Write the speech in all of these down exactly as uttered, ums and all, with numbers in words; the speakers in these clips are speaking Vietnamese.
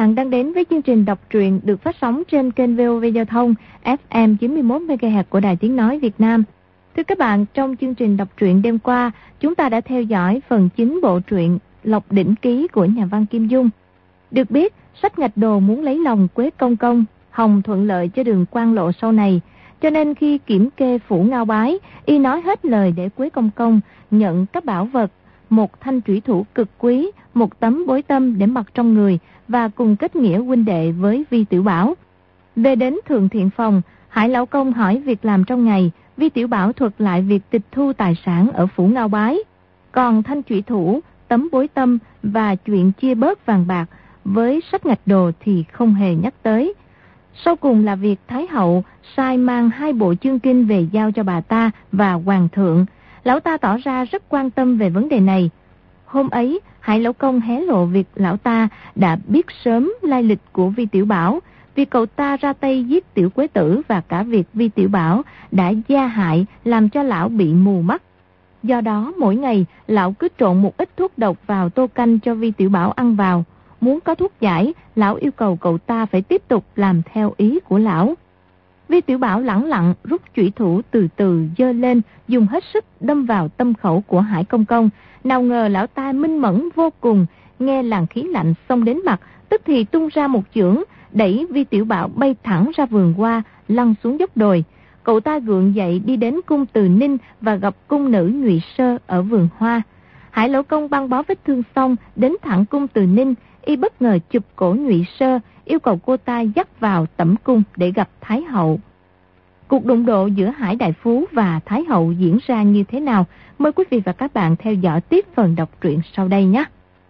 bạn đang đến với chương trình đọc truyện được phát sóng trên kênh vê o vê Giao thông ép em chín mươi mốt mê ga héc của Đài Tiếng Nói Việt Nam. Thưa các bạn, trong chương trình đọc truyện đêm qua, chúng ta đã theo dõi phần chính bộ truyện Lộc Đỉnh Ký của nhà văn Kim Dung. Được biết, Sách Ngạch Đồ muốn lấy lòng Quế Công Công, hòng thuận lợi cho đường quan lộ sau này. Cho nên khi kiểm kê phủ Ngao Bái, y nói hết lời để Quế Công Công nhận các bảo vật, một thanh trủy thủ cực quý, một tấm bối tâm để mặc trong người và cùng kết nghĩa huynh đệ với Vi Tiểu Bảo. Về đến Thượng Thiện Phòng, Hải Lão Công hỏi việc làm trong ngày, Vi Tiểu Bảo thuật lại việc tịch thu tài sản ở phủ Ngao Bái. Còn thanh trủy thủ, tấm bối tâm và chuyện chia bớt vàng bạc với Sách Ngạch Đồ thì không hề nhắc tới. Sau cùng là việc Thái Hậu sai mang hai bộ chương kinh về giao cho bà ta và Hoàng thượng. Lão ta tỏ ra rất quan tâm về vấn đề này. Hôm ấy, Hải Lão Công hé lộ việc lão ta đã biết sớm lai lịch của Vi Tiểu Bảo, vì cậu ta ra tay giết Tiểu Quế Tử và cả việc Vi Tiểu Bảo đã gia hại làm cho lão bị mù mắt. Do đó mỗi ngày lão cứ trộn một ít thuốc độc vào tô canh cho Vi Tiểu Bảo ăn vào. Muốn có thuốc giải, lão yêu cầu cậu ta phải tiếp tục làm theo ý của lão. Vi Tiểu Bảo lẳng lặng rút chủy thủ từ từ giơ lên, dùng hết sức đâm vào tâm khẩu của Hải Công Công. Nào ngờ lão ta minh mẫn vô cùng, nghe làn khí lạnh xông đến mặt, tức thì tung ra một chưởng, đẩy Vi Tiểu Bảo bay thẳng ra vườn hoa, lăn xuống dốc đồi. Cậu ta gượng dậy đi đến cung Từ Ninh và gặp cung nữ Nhụy Sơ ở vườn hoa. Hải Lão Công băng bó vết thương xong, đến thẳng cung Từ Ninh, y bất ngờ chụp cổ Nhụy Sơ, yêu cầu cô ta dắt vào tẩm cung để gặp Thái Hậu. Cuộc đụng độ giữa Hải Đại Phú và Thái Hậu diễn ra như thế nào? Mời quý vị và các bạn theo dõi tiếp phần đọc truyện sau đây nhé.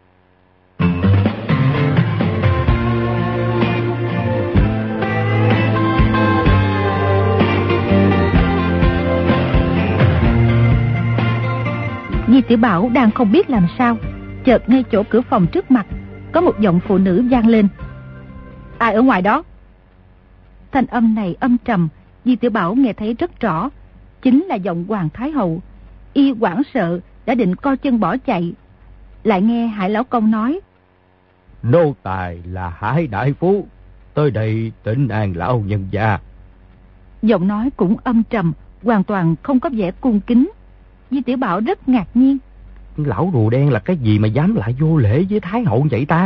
Di Tiểu Bảo đang không biết làm sao, chợt ngay chỗ cửa phòng trước mặt có một giọng phụ nữ vang lên: "Ai ở ngoài đó?" Thanh âm này âm trầm, Di Tiểu Bảo nghe thấy rất rõ, chính là giọng Hoàng Thái Hậu. Y hoảng sợ đã định co chân bỏ chạy, lại nghe Hải Lão Công nói: "Nô tài là Hải Đại Phú, tới đây thỉnh an lão nhân gia." Giọng nói cũng âm trầm, hoàn toàn không có vẻ cung kính. Di Tiểu Bảo rất ngạc nhiên. Lão rùa đen là cái gì mà dám lại vô lễ với Thái Hậu vậy ta?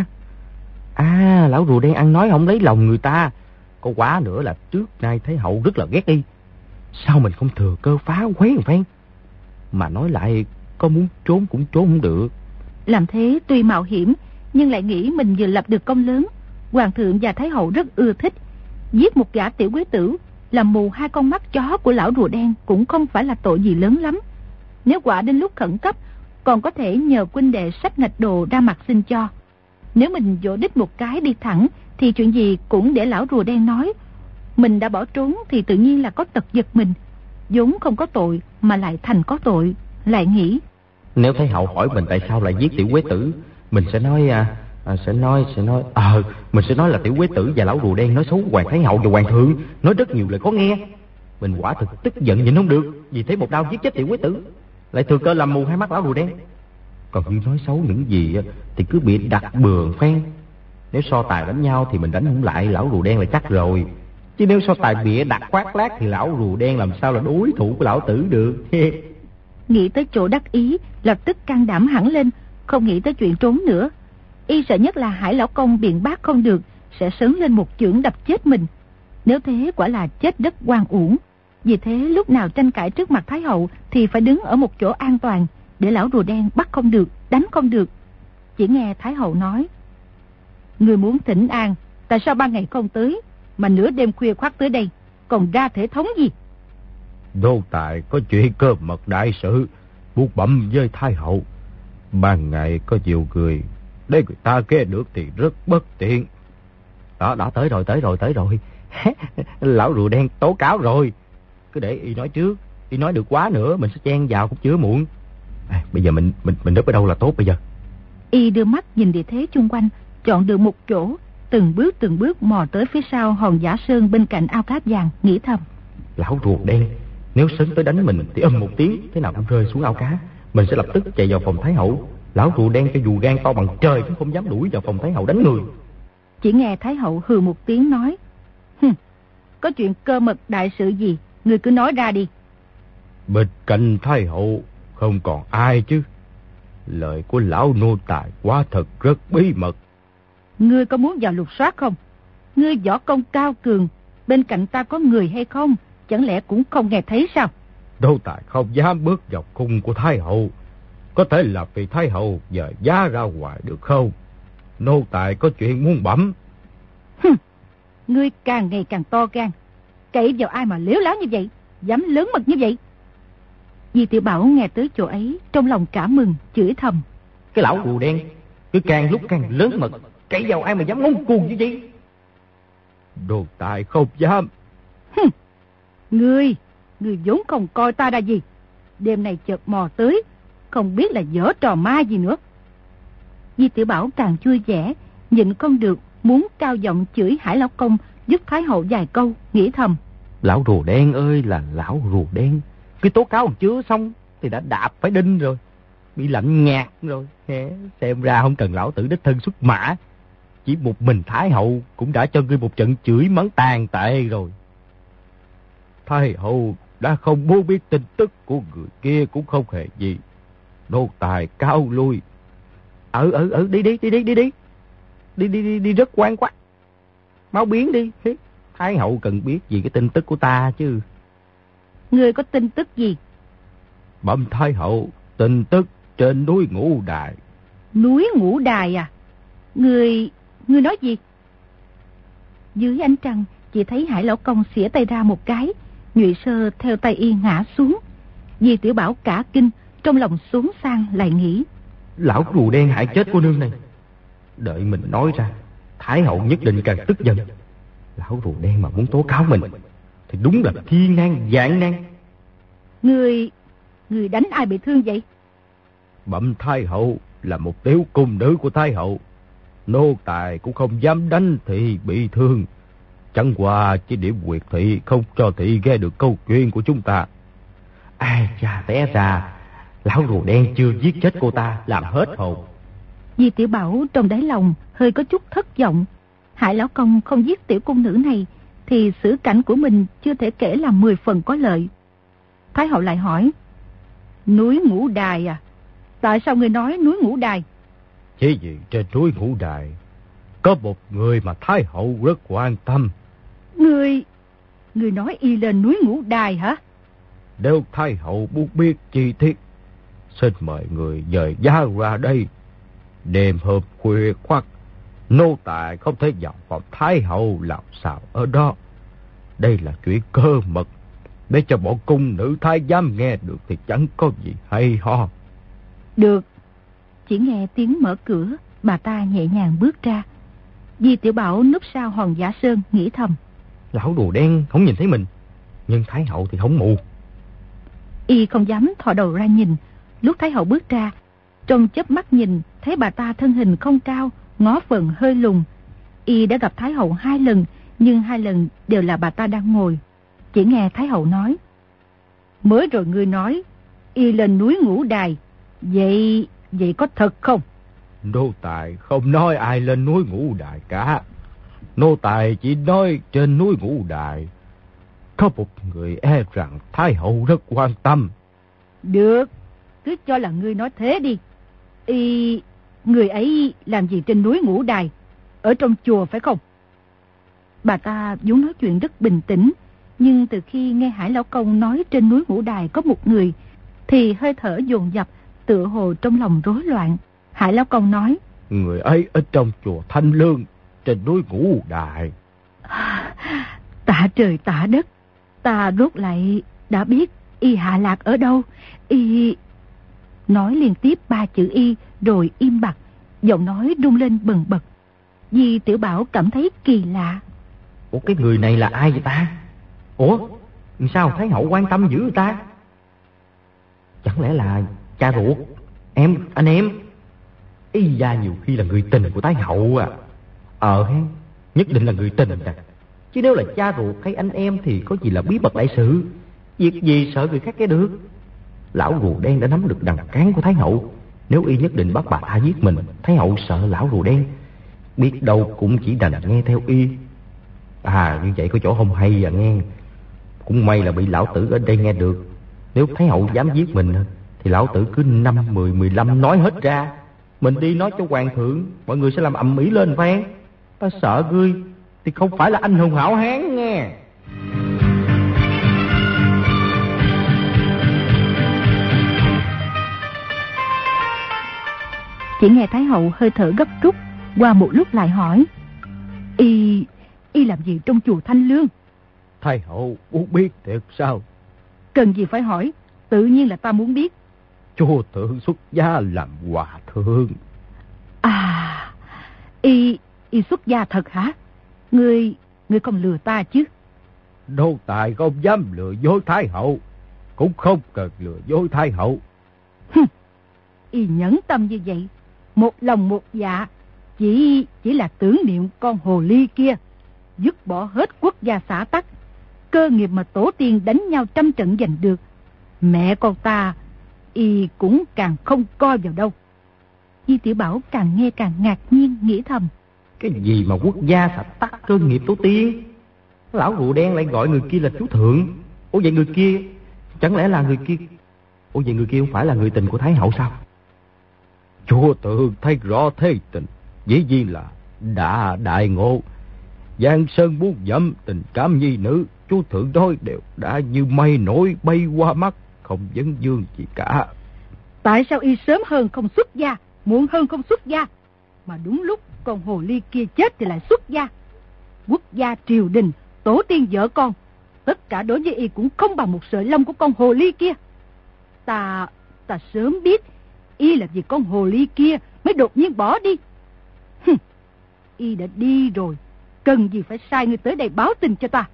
À, lão rùa đen ăn nói không lấy lòng người ta. Có quá nữa là trước nay Thái Hậu rất là ghét đi. Sao mình không thừa cơ phá quấy một phen? Mà nói lại, có muốn trốn cũng trốn không được. Làm thế tuy mạo hiểm, nhưng lại nghĩ mình vừa lập được công lớn. Hoàng thượng và Thái Hậu rất ưa thích. Giết một gã Tiểu Quế Tử, làm mù hai con mắt chó của lão rùa đen cũng không phải là tội gì lớn lắm. Nếu quả đến lúc khẩn cấp, còn có thể nhờ huynh đệ Sách Ngạch Đồ ra mặt xin cho. Nếu mình vỗ đích một cái đi thẳng, thì chuyện gì cũng để lão rùa đen nói. Mình đã bỏ trốn thì tự nhiên là có tật giật mình. vốn không có tội mà lại thành có tội. Lại nghĩ, nếu Thái Hậu hỏi mình tại sao lại giết Tiểu Quế Tử, mình sẽ nói à, à, sẽ nói sẽ nói ờ à, mình sẽ nói là Tiểu Quế Tử và lão rùa đen nói xấu Hoàng Thái Hậu và Hoàng thượng, nói rất nhiều lời khó nghe. Mình quả thực tức giận nhìn không được, vì thế một đao giết chết Tiểu Quế Tử, lại thừa cơ làm mù hai mắt lão rùa đen. Còn như nói xấu những gì thì cứ bị đặt bừa phen. Nếu so tài đánh nhau thì mình đánh không lại lão rùa đen là chắc rồi, chứ nếu so tài bịa đặt khoác lác thì lão rùa đen làm sao là đối thủ của lão tử được. Nghĩ tới chỗ đắc ý, lập tức can đảm hẳn lên, không nghĩ tới chuyện trốn nữa. Y sợ nhất là Hải lão công biện bác không được, sẽ sớm lên một chưởng đập chết mình. Nếu thế quả là chết đất oan uổng. Vì thế lúc nào tranh cãi trước mặt Thái hậu thì phải đứng ở một chỗ an toàn, để lão rùa đen bắt không được, đánh không được. Chỉ nghe Thái hậu nói, người muốn thỉnh an, tại sao ban ngày không tới, mà nửa đêm khuya khoắt tới đây, còn ra thể thống gì? Đô tại có chuyện cơ mật đại sự buộc bẩm với Thái hậu. Ban ngày có nhiều người, để người ta nghe được thì rất bất tiện. Đó, đã tới rồi, tới rồi, tới rồi. Lão rùa đen tố cáo rồi. Cứ để y nói trước, y nói được quá nữa mình sẽ chen vào cũng chưa muộn. À, bây giờ mình mình mình núp ở đâu là tốt bây giờ? Y đưa mắt nhìn địa thế chung quanh, chọn được một chỗ, từng bước từng bước mò tới phía sau hòn giả sơn bên cạnh ao cát vàng, nghĩ thầm. Lão ruột đen, nếu sấn tới đánh mình thì âm một tiếng, thế nào cũng rơi xuống ao cá. Mình sẽ lập tức chạy vào phòng Thái hậu. Lão ruột đen cho dù gan to bằng trời cũng không dám đuổi vào phòng Thái hậu đánh người. Chỉ nghe Thái hậu hừ một tiếng nói: Hừm, có chuyện cơ mật đại sự gì, ngươi cứ nói ra đi. Bên cạnh Thái hậu không còn ai chứ. Lời của lão nô tài quá thật rất bí mật. Ngươi có muốn vào lục soát không? Ngươi võ công cao cường, bên cạnh ta có người hay không, chẳng lẽ cũng không nghe thấy sao? Nô tài không dám bước vào cung của Thái hậu. Có thể là vì Thái hậu dời giá ra ngoài được không? Nô tài có chuyện muốn bẩm. Hừm, ngươi càng ngày càng to gan, cậy vào ai mà liếu láo như vậy, dám lớn mật như vậy. Di Tiểu Bảo nghe tới chỗ ấy, trong lòng cả mừng, chửi thầm: Cái lão rùa đen cứ càng lúc càng lớn mật, cậy vào ai mà dám ngông cuồng như vậy? Nô tài không dám. Hừm, ngươi, ngươi vốn không coi ta ra gì, đêm này chợt mò tới, không biết là giở trò ma gì nữa. Di Tiểu Bảo càng vui vẻ, nhịn không được, muốn cao giọng chửi Hải Lão Công giúp Thái hậu vài câu, nghĩ thầm: Lão rùa đen ơi là lão rùa đen, cái tố cáo còn chưa xong thì đã đạp phải đinh rồi, bị lạnh nhạt rồi. Xem ra không cần lão tử đích thân xuất mã, chỉ một mình Thái hậu cũng đã cho ngươi một trận chửi mắng tàn tệ rồi. Thái hậu đã không muốn biết tin tức của người kia cũng không hề gì. Nô tài cáo lui. Ừ ừ ừ đi đi đi đi đi đi đi đi đi đi rất quan quá, mau biến đi. Thái hậu cần biết gì cái tin tức của ta chứ. Ngươi có tin tức gì? Bẩm Thái hậu, tin tức trên núi Ngũ Đài. Núi Ngũ Đài à? Ngươi, ngươi nói gì? Dưới ánh trăng, chỉ thấy Hải Lão Công xỉa tay ra một cái, Nhụy Sơ theo tay y ngã xuống. Di Tiểu Bảo cả kinh, trong lòng xuống sang lại nghĩ: Lão rùa đen hại chết cô nương này, đợi mình nói ra, Thái hậu nhất định càng tức giận. Lão rùa đen mà muốn tố cáo mình thì đúng là thiên nan vạn nan. Ngươi, ngươi đánh ai bị thương vậy? Bẩm Thái hậu, là một tiểu cung nữ của Thái hậu. Nô tài cũng không dám đánh thị bị thương, chẳng qua chỉ điểm quyệt thị không cho thị nghe được câu chuyện của chúng ta. Ai chà, té ra lão rùa đen chưa giết chết cô ta, làm hết hồn. Di Tiểu Bảo trong đáy lòng hơi có chút thất vọng. Hải Lão Công không giết tiểu cung nữ này thì xử cảnh của mình chưa thể kể là mười phần có lợi. Thái hậu lại hỏi: Núi Ngũ Đài à? Tại sao người nói núi Ngũ Đài? Chỉ vì trên núi Ngũ Đài có một người mà Thái hậu rất quan tâm. Người, người nói y lên núi Ngũ Đài hả? Nếu Thái hậu muốn biết chi tiết, xin mời người dời giá ra đây. Đêm hôm khuya khoắt, nô tài không thể vào phòng Thái hậu làm sao ở đó. Đây là chuyện cơ mật, để cho bọn cung nữ thái giám nghe được thì chẳng có gì hay ho. Được. Chỉ nghe tiếng mở cửa, bà ta nhẹ nhàng bước ra. Di Tiểu Bảo núp sau hòn giả sơn nghĩ thầm: Lão rùa đen không nhìn thấy mình, nhưng Thái hậu thì không mù. Y không dám thò đầu ra nhìn. Lúc Thái hậu bước ra, trong chớp mắt nhìn thấy bà ta thân hình không cao, ngó phần hơi lùn. Y đã gặp Thái hậu hai lần, nhưng hai lần đều là bà ta đang ngồi. Chỉ nghe Thái hậu nói: Mới rồi ngươi nói y lên núi Ngũ Đài, vậy vậy có thật không? Nô tài không nói ai lên núi Ngũ Đài cả. Nô tài chỉ nói trên núi Ngũ Đài có một người e rằng Thái hậu rất quan tâm. Được, cứ cho là ngươi nói thế đi. Y, người ấy làm gì trên núi Ngũ Đài? Ở trong chùa phải không? Bà ta vốn nói chuyện rất bình tĩnh, nhưng từ khi nghe Hải Lão Công nói trên núi Ngũ Đài có một người, thì hơi thở dồn dập, tựa hồ trong lòng rối loạn. Hải Lão Công nói: Người ấy ở trong chùa Thanh Lương, trên núi Ngũ Đài. Tạ trời tạ đất, ta rốt lại đã biết y hạ lạc ở đâu. Y... Nói liên tiếp ba chữ y rồi im bặt, giọng nói rung lên bần bật. Di Tiểu Bảo cảm thấy kỳ lạ. Ủa cái người này là ai vậy ta? Ủa sao Thái hậu quan tâm dữ ta? Chẳng lẽ là cha ruột, em, anh em? Ý da nhiều khi là người tình của Thái hậu à. Ờ ha, nhất định là người tình à. Chứ nếu là cha ruột hay anh em thì có gì là bí mật đại sự. Việc gì sợ người khác nghe được. Lão rùa đen đã nắm được đằng cán của Thái hậu. Nếu y nhất định bắt bà ta giết mình, Thái hậu sợ lão rùa đen biết đâu cũng chỉ đành nghe theo y. À, như vậy có chỗ không hay à nghe. Cũng may là bị lão tử ở đây nghe được. Nếu Thái hậu dám giết mình thì lão tử cứ năm, mười, mười lăm nói hết ra. Mình đi nói cho hoàng thượng, mọi người sẽ làm ầm ĩ lên phen. Ta sợ ngươi thì không phải là anh hùng hảo hán nghe. Chỉ nghe Thái hậu hơi thở gấp rút, qua một lúc lại hỏi: Y, y làm gì trong chùa Thanh Lương? Thái hậu muốn biết thiệt sao? Cần gì phải hỏi, tự nhiên là ta muốn biết. Chúa thượng xuất gia làm hòa thượng. À, y, y xuất gia thật hả? Ngươi, ngươi không lừa ta chứ? Nô tài không dám lừa dối Thái hậu, cũng không cần lừa dối Thái hậu. Hừm, y nhẫn tâm như vậy, một lòng một dạ, chỉ chỉ là tưởng niệm con hồ ly kia, dứt bỏ hết quốc gia xã tắc, cơ nghiệp mà tổ tiên đánh nhau trăm trận giành được. Mẹ con ta, y cũng càng không coi vào đâu. Di Tiểu Bảo càng nghe càng ngạc nhiên, nghĩ thầm: Cái gì mà quốc gia xã tắc, cơ nghiệp tổ tiên? Lão rùa đen lại gọi người kia là chú thượng. Ủa vậy người kia, chẳng lẽ là người kia? Ủa vậy người kia không phải là người tình của Thái hậu sao? Chúa thượng thấy rõ thế tình, dĩ nhiên là đã đại ngộ. Giang sơn buông dẫm tình cảm nhi nữ, chú thượng nói đều đã như mây nổi bay qua mắt, không vấn vương gì cả. Tại sao y sớm hơn không xuất gia, muộn hơn không xuất gia, mà đúng lúc con hồ ly kia chết thì lại xuất gia? Quốc gia, triều đình, tổ tiên vợ con, tất cả đối với y cũng không bằng một sợi lông của con hồ ly kia. Ta, ta sớm biết y là vì con hồ ly kia mới đột nhiên bỏ đi. Hừm, y đã đi rồi, cần gì phải sai người tới đây báo tin cho ta?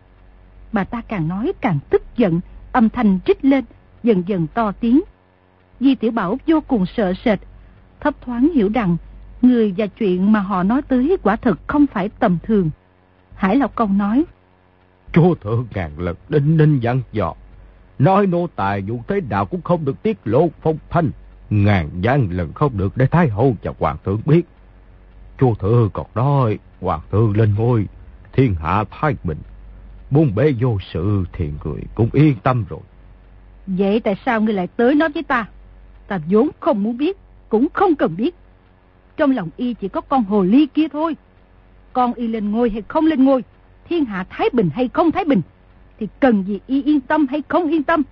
Bà ta càng nói càng tức giận, âm thanh trích lên, dần dần to tiếng. Di Tiểu Bảo vô cùng sợ sệt, thấp thoáng hiểu rằng người và chuyện mà họ nói tới quả thực không phải tầm thường. Hải Lão Công nói: Chúa thượng ngàn lần đinh ninh dặn dò, nói nô tài dù thế nào cũng không được tiết lộ phong thanh, ngàn vạn lần không được để Thái hậu và hoàng thượng biết. Chúa thượng còn nói hoàng thượng lên ngôi, thiên hạ thái bình, buôn bể vô sự thì người cũng yên tâm rồi. Vậy tại sao ngươi lại tới nói với ta? Ta vốn không muốn biết, cũng không cần biết. Trong lòng y chỉ có con hồ ly kia thôi. Con y lên ngôi hay không lên ngôi, thiên hạ thái bình hay không thái bình, thì cần gì y yên tâm hay không yên tâm?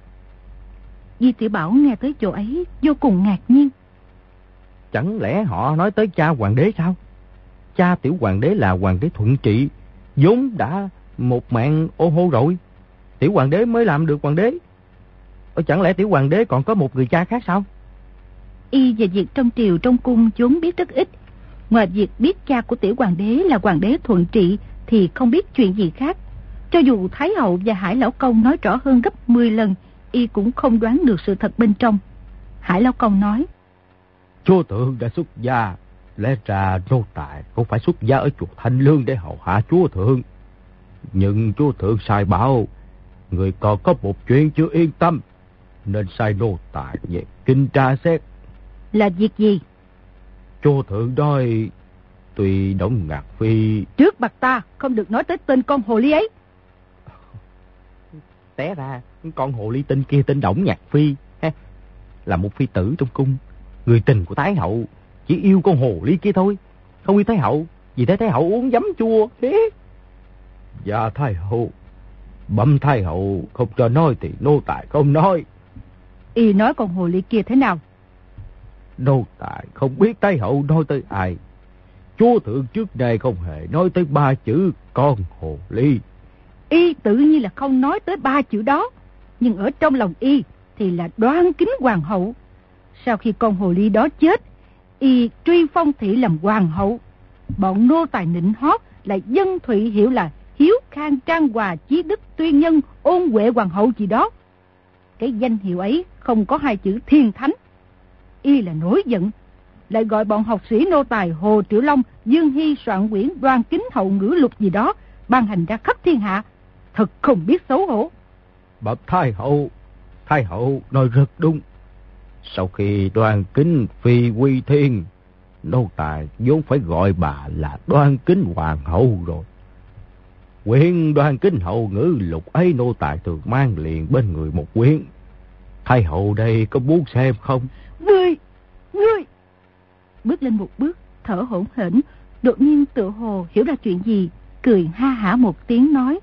Di Tiểu Bảo nghe tới chỗ ấy vô cùng ngạc nhiên. Chẳng lẽ họ nói tới cha hoàng đế sao? Cha tiểu hoàng đế là hoàng đế Thuận Trị, vốn đã một mạng ô hô rồi. Tiểu hoàng đế mới làm được hoàng đế. Ơ chẳng lẽ tiểu hoàng đế còn có một người cha khác sao? Y về việc trong triều trong cung vốn biết rất ít. Ngoài việc biết cha của tiểu hoàng đế là hoàng đế Thuận Trị thì không biết chuyện gì khác. Cho dù Thái hậu và Hải Lão Công nói rõ hơn gấp mười lần, y cũng không đoán được sự thật bên trong. Hải Lão Công nói: Chúa thượng đã xuất gia, lẽ ra nô tài không phải xuất gia ở chùa Thanh Lương để hầu hạ chúa thượng. Nhưng chúa thượng sai bảo, người còn có một chuyện chưa yên tâm, nên sai nô tài về kinh tra xét. Là việc gì? Chúa thượng nói tuy Đổng Ngạc Phi... Trước mặt ta không được nói tới tên con hồ ly ấy. Té ra con hồ ly tinh kia tên Đổng Ngạc Phi ha, là một phi tử trong cung, người tình của Thái hậu, chỉ yêu con hồ ly kia thôi, không yêu Thái hậu. Vì thế Thái hậu uống giấm chua thế. Dạ Thái hậu, bẩm Thái hậu không cho nói thì nô tài không nói. Y nói con hồ ly kia thế nào? Nô tài không biết Thái hậu nói tới ai. Chúa thượng trước đây không hề nói tới ba chữ con hồ ly. Y tự nhiên là không nói tới ba chữ đó, nhưng ở trong lòng y thì là đoan kính hoàng hậu. Sau khi con hồ ly đó chết, y truy phong thị làm hoàng hậu. Bọn nô tài nịnh hót lại dân thụy hiểu là hiếu khang trang hòa chí đức tuyên nhân ôn huệ hoàng hậu gì đó. Cái danh hiệu ấy không có hai chữ thiên thánh. Y là nổi giận, lại gọi bọn học sĩ nô tài Hồ Triệu Long, Dương Hy soạn quyển đoan kính hậu ngữ lục gì đó, ban hành ra khắp thiên hạ. Thật không biết xấu hổ. Bẩm Thái hậu, Thái hậu nói rất đúng. Sau khi đoan kính phi quy thiên, nô tài vốn phải gọi bà là Đoan Kính Hoàng hậu rồi. Quyển Đoan Kính hậu ngữ lục ấy nô tài thường mang liền bên người một quyển. Thái hậu đây có muốn xem không? Ngươi, ngươi! Bước lên một bước, thở hổn hển, đột nhiên tựa hồ hiểu ra chuyện gì, cười ha hả một tiếng nói.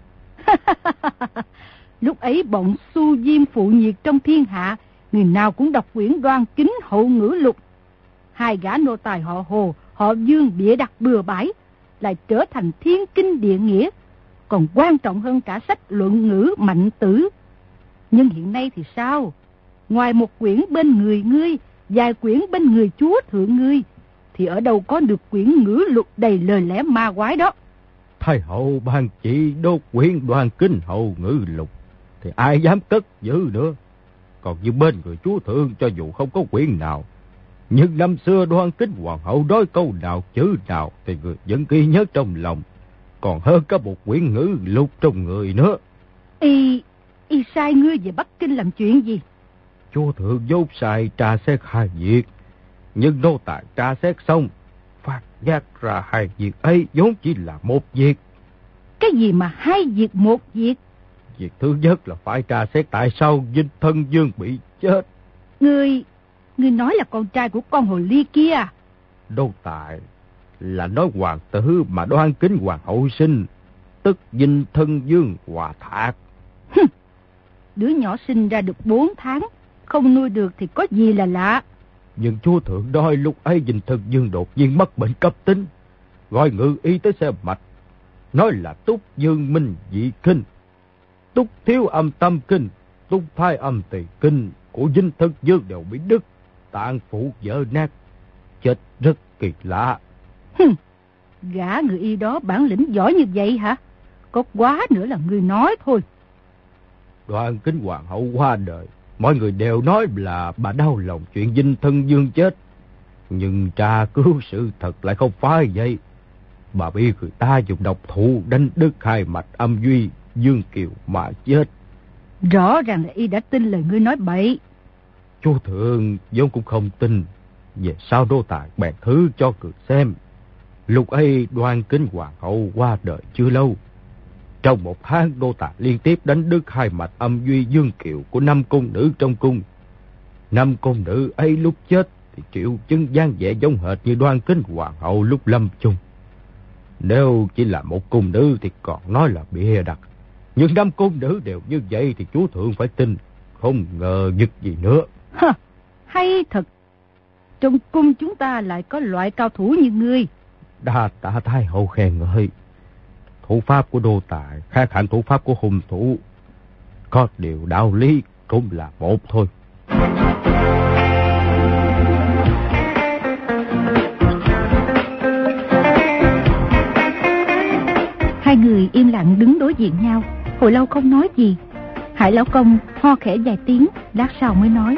Lúc ấy bọn Xu Diêm phụ nhiệt trong thiên hạ, người nào cũng đọc quyển Đoan Kính hậu ngữ lục. Hai gã nô tài họ Hồ, họ Dương bịa đặt bừa bãi, lại trở thành thiên kinh địa nghĩa, còn quan trọng hơn cả sách luận ngữ Mạnh Tử. Nhưng hiện nay thì sao? Ngoài một quyển bên người ngươi, vài quyển bên người chúa thượng ngươi, thì ở đâu có được quyển ngữ lục đầy lời lẽ ma quái đó. Thái hậu ban chỉ đốt quyển Đoan Kính hậu ngữ lục, thì ai dám cất giữ nữa. Còn như bên người chúa thượng, cho dù không có quyển nào, nhưng năm xưa Đoan Kính hoàng hậu nói câu nào chữ nào thì người vẫn ghi nhớ trong lòng, còn hơn cả một quyển ngữ lục trong người nữa. Y, y sai ngươi về Bắc Kinh làm chuyện gì? Chúa thượng dốt sai tra xét hai việc, nhưng nô tài tra xét xong, phát giác ra hai việc ấy vốn chỉ là một việc. Cái gì mà hai việc một việc? Việc thứ nhất là phải tra xét tại sao Dinh Thân Dương bị chết. Ngươi, ngươi nói là con trai của con hồ ly kia à? Nô tài là nói hoàng tử mà Đoan Kính hoàng hậu sinh, tức Dinh Thân Dương Hòa Thạc. Đứa nhỏ sinh ra được bốn tháng, không nuôi được thì có gì là lạ. Nhưng chúa thượng nói lúc ấy Dinh Thân Dương đột nhiên mắc bệnh cấp tính, gọi ngự y tới xem mạch, nói là túc dương minh dị kinh, túc thiếu âm tâm kinh, túc thai âm tỳ kinh của Dinh Thân Dương đều bị đứt, tạng phủ vỡ nát, chết rất kỳ lạ. Hừm, gã người y đó bản lĩnh giỏi như vậy hả? Có quá nữa là người nói thôi. Đoan Kính hoàng hậu qua đời, mọi người đều nói là bà đau lòng chuyện Dinh Thân Dương chết, nhưng tra cứu sự thật lại không phải vậy. Bà bị người ta dùng độc thủ đánh đứt hai mạch âm duy Dương Kiều mà chết. Rõ ràng là y đã tin lời ngươi nói bậy. Chúa thượng vốn cũng không tin, về sau nô tài bèn thứ cho người xem. Lúc ấy Đoan Kính hoàng hậu qua đời chưa lâu, trong một tháng nô tài liên tiếp đánh đứt hai mạch âm duy Dương Kiều của năm cung nữ trong cung. Năm cung nữ ấy lúc chết thì triệu chứng dáng vẻ giống hệt như Đoan Kính hoàng hậu lúc lâm chung. Nếu chỉ là một cung nữ thì còn nói là bịa đặt, nhưng năm cung nữ đều như vậy thì chúa thượng phải tin, không ngờ vực gì nữa. Hả, hay thật. Trong cung chúng ta lại có loại cao thủ như ngươi. Đa tạ thái hậu khen ngợi. Thủ pháp của đô tài khác hẳn thủ pháp của hung thủ, có điều đạo lý cũng là một thôi. Hai người im lặng đứng đối diện nhau, hồi lâu không nói gì. Hải lão công ho khẽ vài tiếng, lát sau mới nói.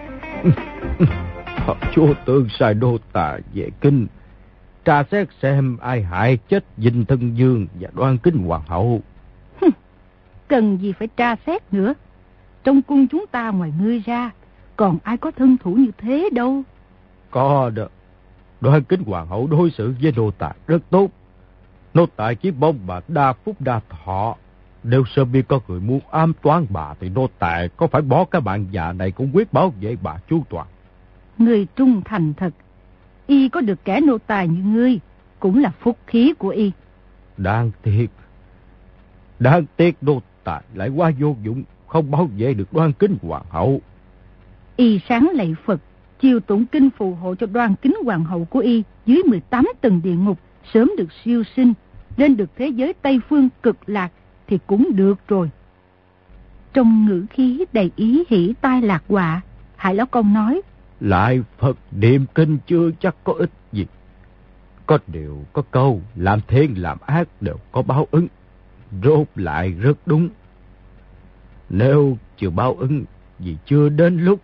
Chúa tướng sai đô tài về kinh, tra xét xem ai hại chết Dinh Thân Dương và Đoan Kính hoàng hậu. Cần gì phải tra xét nữa. Trong cung chúng ta ngoài ngươi ra, còn ai có thân thủ như thế đâu. Có đó. Đoan Kính hoàng hậu đối xử với nô tài rất tốt. Nô tài chỉ mong bà đa phúc đa thọ. Nếu sớm biết có người muốn ám toán bà thì nô tài có phải bỏ cái bạn già này cũng quyết bảo vệ bà chu toàn. Người trung thành thật. Y có được kẻ nô tài như ngươi cũng là phúc khí của y. Đáng tiếc. Đáng tiếc nô tài lại quá vô dụng, không bảo vệ được Đoan Kính hoàng hậu. Y sáng lạy Phật, chiều tụng kinh phù hộ cho Đoan Kính hoàng hậu của y dưới mười tám tầng địa ngục sớm được siêu sinh, lên được thế giới Tây Phương cực lạc thì cũng được rồi. Trong ngữ khí đầy ý hỷ tai lạc họa, Hải lão công nói. Lại Phật niệm kinh chưa chắc có ích gì. Có điều có câu làm thiên làm ác đều có báo ứng, rốt lại rất đúng. Nếu chưa báo ứng vì chưa đến lúc.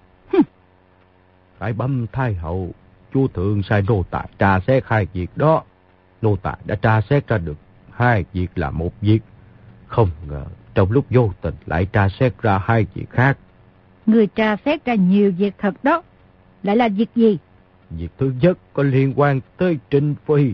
Phải bấm thái hậu, chúa thượng sai nô tài tra xét hai việc đó. Nô tài đã tra xét ra được hai việc là một việc. Không ngờ trong lúc vô tình lại tra xét ra hai việc khác. Người tra xét ra nhiều việc thật đó. Lại là việc gì? Việc thứ nhất có liên quan tới Trinh Phi.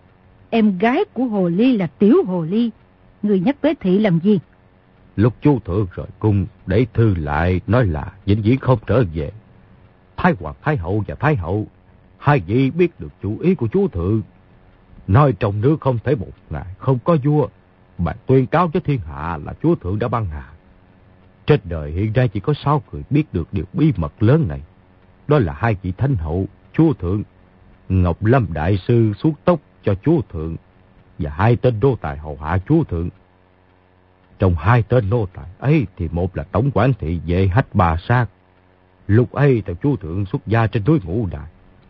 Em gái của Hồ Ly là Tiểu Hồ Ly. Người nhắc tới thị làm gì? Lúc chú thượng rời cung, để thư lại nói là vĩnh viễn không trở về. Thái Hoàng Thái Hậu và Thái Hậu, hai vị biết được chủ ý của chú thượng. Nói trong nước không thể một ngày không có vua, mà tuyên cáo với thiên hạ là chúa thượng đã băng hà. Trên đời hiện nay chỉ có sáu người biết được điều bí mật lớn này. Đó là hai vị thánh hậu, chúa thượng, Ngọc Lâm đại sư xuống tóc cho chúa thượng, và hai tên nô tài hầu hạ chúa thượng. Trong hai tên nô tài ấy thì một là tổng quản thị vệ Hách Bà Sát. Lúc ấy theo chúa thượng xuất gia trên núi Ngũ Đài.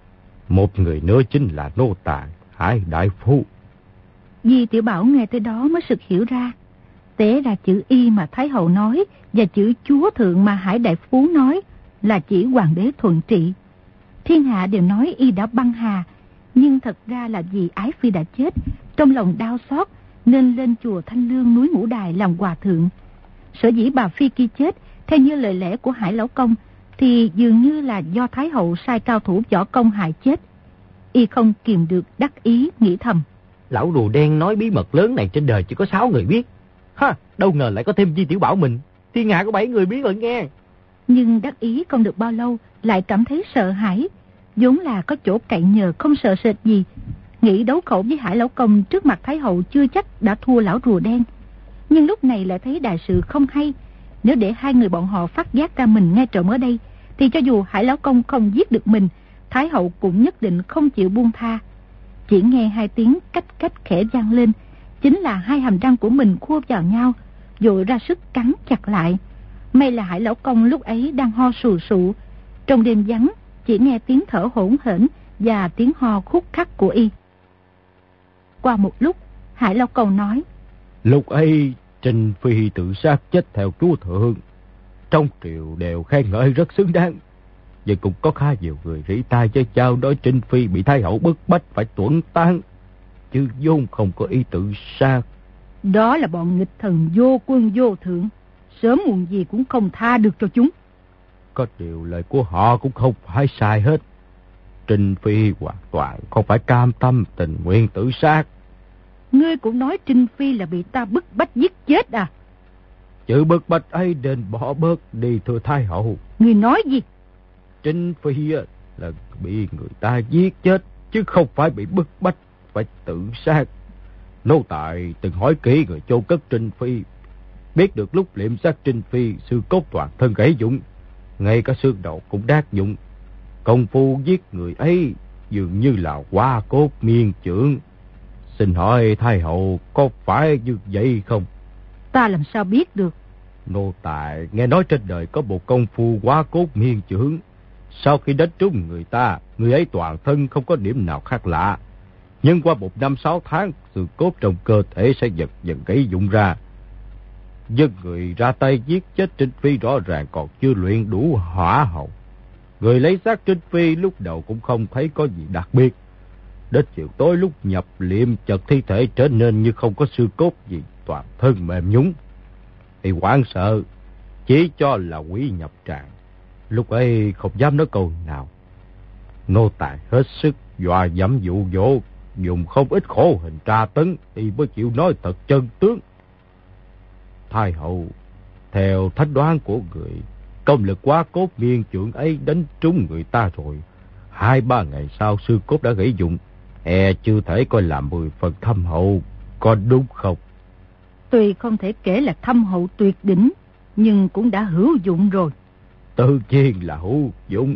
Một người nữa chính là nô tài Hải Đại Phu. Di Tiểu Bảo nghe tới đó mới sực hiểu ra. Té ra chữ Y mà Thái Hậu nói và chữ chúa thượng mà Hải Đại Phú nói là chỉ hoàng đế thuận trị. Thiên hạ đều nói Y đã băng hà, nhưng thật ra là vì Ái Phi đã chết, trong lòng đau xót nên lên chùa Thanh Lương núi Ngũ Đài làm hòa thượng. Sở dĩ bà Phi kia chết, theo như lời lẽ của Hải Lão Công, thì dường như là do Thái Hậu sai cao thủ võ công hại chết. Y không kìm được đắc ý nghĩ thầm. Lão rùa đen nói bí mật lớn này trên đời chỉ có sáu người biết. Ha, đâu ngờ lại có thêm Di Tiểu Bảo mình. Thiên hạ có bảy người biết rồi nghe. Nhưng đắc ý không được bao lâu, lại cảm thấy sợ hãi. Vốn là có chỗ cậy nhờ không sợ sệt gì. Nghĩ đấu khẩu với Hải Lão Công trước mặt Thái Hậu chưa chắc đã thua lão rùa đen. Nhưng lúc này lại thấy đại sự không hay. Nếu để hai người bọn họ phát giác ra mình nghe trộm ở đây, thì cho dù Hải Lão Công không giết được mình, Thái Hậu cũng nhất định không chịu buông tha. Chỉ nghe hai tiếng cách cách khẽ vang lên, chính là hai hàm răng của mình khua vào nhau, vội ra sức cắn chặt lại. May là Hải Lão Công lúc ấy đang ho sù sụ. Trong đêm vắng chỉ nghe tiếng thở hổn hển và tiếng ho khúc khắc của Y. Qua một lúc, Hải Lão Công nói: Lúc ấy Trinh Phi tự sát chết theo chúa thượng, trong triều đều khen ngợi rất xứng đáng. Vậy cũng có khá nhiều người rỉ tai với chao nói Trinh Phi bị Thái Hậu bức bách phải tuẫn tán, chứ vốn không có ý tự sát. Đó là bọn nghịch thần vô quân vô thượng, sớm muộn gì cũng không tha được cho chúng. Có điều lời của họ cũng không phải sai hết. Trinh Phi hoàn toàn không phải cam tâm tình nguyện tự sát. Ngươi cũng nói Trinh Phi là bị ta bức bách giết chết à? Chữ bức bách ấy nên bỏ bớt đi thưa Thái Hậu. Ngươi nói gì? Trinh Phi là bị người ta giết chết, chứ không phải bị bức bách phải tự sát. Nô tài từng hỏi kỹ người chôn cất Trinh Phi, biết được lúc liệm xác Trinh Phi, xương cốt toàn thân gãy vụn, ngay cả xương đầu cũng đát vụn. Công phu giết người ấy dường như là hoa cốt miên chưởng. Xin hỏi Thái Hậu có phải như vậy không? Ta làm sao biết được? Nô tài nghe nói trên đời có một công phu hoa cốt miên chưởng. Sau khi đánh trúng người ta, người ấy toàn thân không có điểm nào khác lạ. Nhưng qua một năm sáu tháng, xương cốt trong cơ thể sẽ dần dần gãy vụn ra. Nhưng người ra tay giết chết Trinh Phi rõ ràng còn chưa luyện đủ hỏa hầu. Người lấy xác Trinh Phi lúc đầu cũng không thấy có gì đặc biệt. Đến chiều tối lúc nhập liệm, chợt thi thể trở nên như không có xương cốt gì, toàn thân mềm nhũn. Thì hoảng sợ, chỉ cho là quỷ nhập tràng. Lúc ấy không dám nói câu nào. Nô tài hết sức dọa dẫm dụ dỗ, dùng không ít khổ hình tra tấn thì mới chịu nói thật chân tướng. Thái Hậu, theo thánh đoán của người, công lực quá cốt miên chưởng ấy đánh trúng người ta rồi. Hai ba ngày sau xương cốt đã gãy vụn, e chưa thể coi là mười phần thâm hậu, có đúng không? Tuy không thể kể là thâm hậu tuyệt đỉnh, nhưng cũng đã hữu dụng rồi. Tự nhiên là hữu dụng.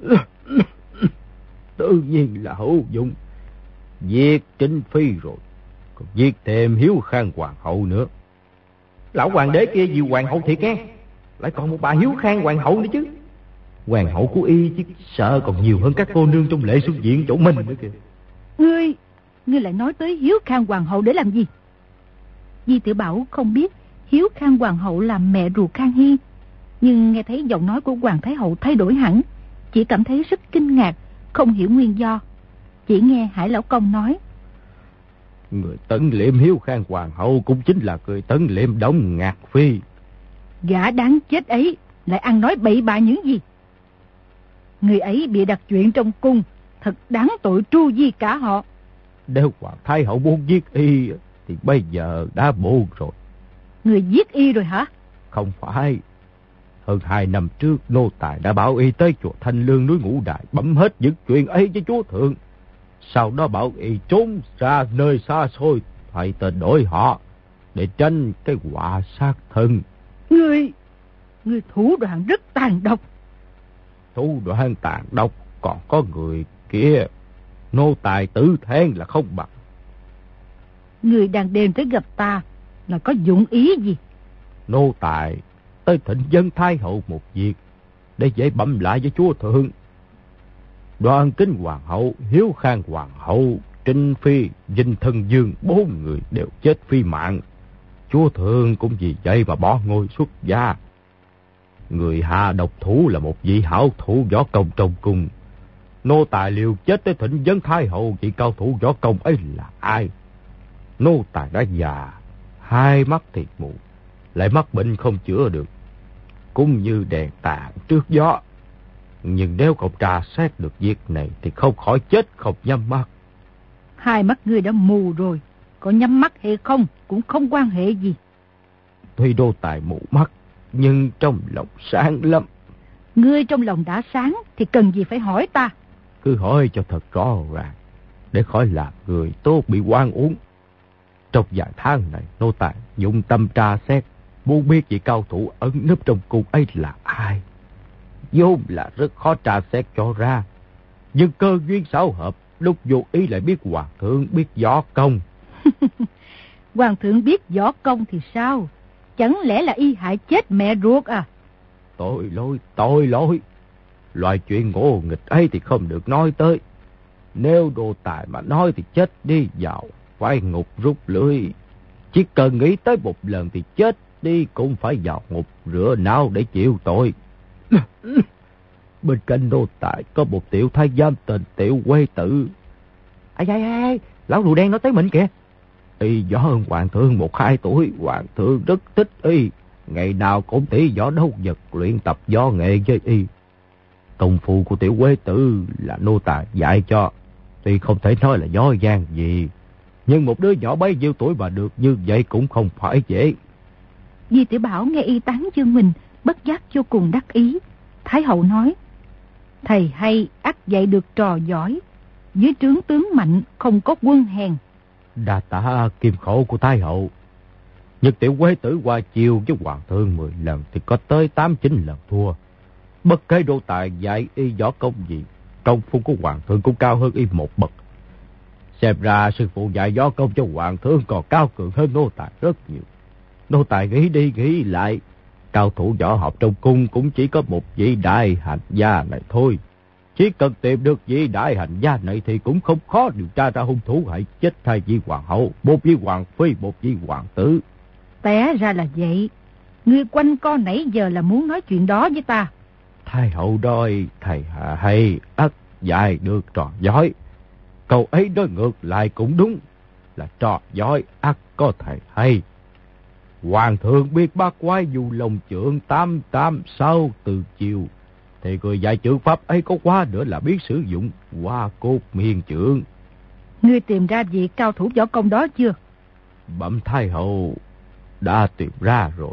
Tự nhiên là hữu dụng. Giết Trinh Phi rồi, còn giết thêm Hiếu Khang hoàng hậu nữa. Lão hoàng đế kia vì hoàng hậu thiệt nghe, lại còn một bà Hiếu Khang hoàng hậu nữa chứ. Hoàng hậu của Y chứ sợ còn nhiều hơn các cô nương trong lễ xuất diện chỗ mình nữa kìa. Ngươi, ngươi lại nói tới Hiếu Khang hoàng hậu để làm gì? Di Tiểu Bảo không biết Hiếu Khang hoàng hậu là mẹ ruột Khang Hy, nhưng nghe thấy giọng nói của Hoàng Thái Hậu thay đổi hẳn, chỉ cảm thấy rất kinh ngạc, không hiểu nguyên do. Chỉ nghe Hải Lão Công nói: Người tấn liệm Hiếu Khang hoàng hậu cũng chính là người tấn liệm Đổng Ngạc Phi. Gã đáng chết ấy lại ăn nói bậy bạ những gì? Người ấy bị đặt chuyện trong cung, thật đáng tội tru di cả họ. Nếu Hoàng Thái Hậu muốn giết y thì bây giờ đã muộn rồi. Người giết y rồi hả? Không phải. Hơn hai năm trước, nô tài đã bảo y tới chùa Thanh Lương núi Ngũ Đại bẩm hết những chuyện ấy với chúa thượng. Sau đó bảo y trốn ra nơi xa xôi, thay tên đổi họ, để tránh cái họa sát thân. Ngươi, ngươi thủ đoạn rất tàn độc. Thủ đoạn tàn độc, còn có người kia, nô tài tử than là không bằng. Người đang đêm tới gặp ta là có dụng ý gì? Nô tài tới thỉnh dân Thái Hậu một việc, để dễ bẩm lại với chúa thượng. Đoàn Kính Hoàng hậu, Hiếu Khang Hoàng hậu, Trinh Phi, Vinh Thân Dương, bốn người đều chết phi mạng. Chúa thượng cũng vì vậy mà bỏ ngôi xuất gia. Người hạ độc thủ là một vị hảo thủ võ công trong cung. Nô tài liều chết tới thỉnh dân Thái Hậu, vị cao thủ võ công ấy là ai? Nô tài đã già, hai mắt thì mù, lại mắc bệnh không chữa được, cũng như đèn tàn trước gió. Nhưng nếu không tra xét được việc này thì không khỏi chết không nhắm mắt. Hai mắt ngươi đã mù rồi, có nhắm mắt hay không cũng không quan hệ gì. Tuy đô tài mù mắt, nhưng trong lòng sáng lắm. Ngươi trong lòng đã sáng thì cần gì phải hỏi ta? Cứ hỏi cho thật rõ ràng, để khỏi làm người tốt bị oan uổng. Trong vài tháng này, nô tài dụng tâm tra xét, muốn biết vị cao thủ ẩn nấp trong cung ấy là ai. Vốn là rất khó tra xét cho ra, nhưng cơ duyên xảo hợp, lúc vô ý lại biết hoàng thượng biết võ công. Hoàng thượng biết võ công thì sao? Chẳng lẽ là y hại chết mẹ ruột à? Tội lỗi, tội lỗi. Loại chuyện ngỗ nghịch ấy thì không được nói tới. Nếu đô tài mà nói thì chết đi vào phải ngục rút lưỡi. Chỉ cần nghĩ tới một lần thì chết đi cũng phải vào ngục rửa não để chịu tội. Bên cạnh đô tài có một tiểu thái giám tên Tiểu Quế Tử. Ai ai ai, lão rùa đen nói tới mình kìa. Y võ hơn hoàng thượng một hai tuổi, hoàng thượng rất thích y, ngày nào cũng tỉ võ đấu vật, luyện tập võ nghệ với y. Công phu của Tiểu Quế Tử là nô tài dạy cho, tuy không thể nói là võ gian gì, nhưng một đứa nhỏ bấy nhiêu tuổi mà được như vậy cũng không phải dễ. Di Tiểu Bảo nghe y tán dương mình, bất giác vô cùng đắc ý. Thái hậu nói: thầy hay ắt dạy được trò giỏi, dưới trướng tướng mạnh không có quân hèn. Đa tạ kim khẩu của Thái hậu. Nhưng Tiểu Quế Tử qua chiều với hoàng thượng mười lần thì có tới tám chín lần thua. Bất kể đô tài dạy y võ công gì, công phu của hoàng thượng cũng cao hơn y một bậc. Xem ra sư phụ dạy võ công cho hoàng thượng còn cao cường hơn nô tài rất nhiều. Nô tài nghĩ đi nghĩ lại, cao thủ võ học trong cung cũng chỉ có một vị đại hành gia này thôi. Chỉ cần tìm được vị đại hành gia này thì cũng không khó điều tra ra hung thủ hại chết hai vị hoàng hậu, một vị hoàng phi, một vị hoàng tử. Té ra là vậy. Ngươi quanh co nãy giờ là muốn nói chuyện đó với ta. Thái hậu đôi thầy hạ hay ắt dạy được trò giỏi. Câu ấy nói ngược lại cũng đúng, là trò giỏi ắt có thầy hay. Hoàng thượng biết bác quái dù lòng trượng tam tam sao từ chiều, thì người dạy chữ pháp ấy có quá nữa là biết sử dụng hoa cốt miên trượng. Ngươi tìm ra vị cao thủ võ công đó chưa? Bẩm Thái hậu đã tìm ra rồi.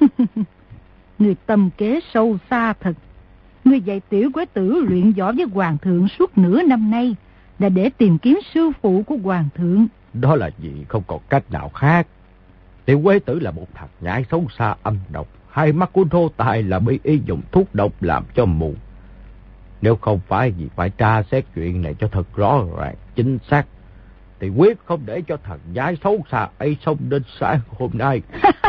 Ngươi tâm kế sâu xa thật. Ngươi dạy Tiểu Quế Tử luyện võ với hoàng thượng suốt nửa năm nay là để tìm kiếm sư phụ của hoàng thượng. Đó là vì không còn cách nào khác. Tiểu Quế Tử là một thằng nhãi xấu xa âm độc. Hai mắt của nô tài là bị y dùng thuốc độc làm cho mù. Nếu không phải vì phải tra xét chuyện này cho thật rõ ràng, chính xác, thì quyết không để cho thằng nhãi xấu xa ấy sống đến sáng hôm nay.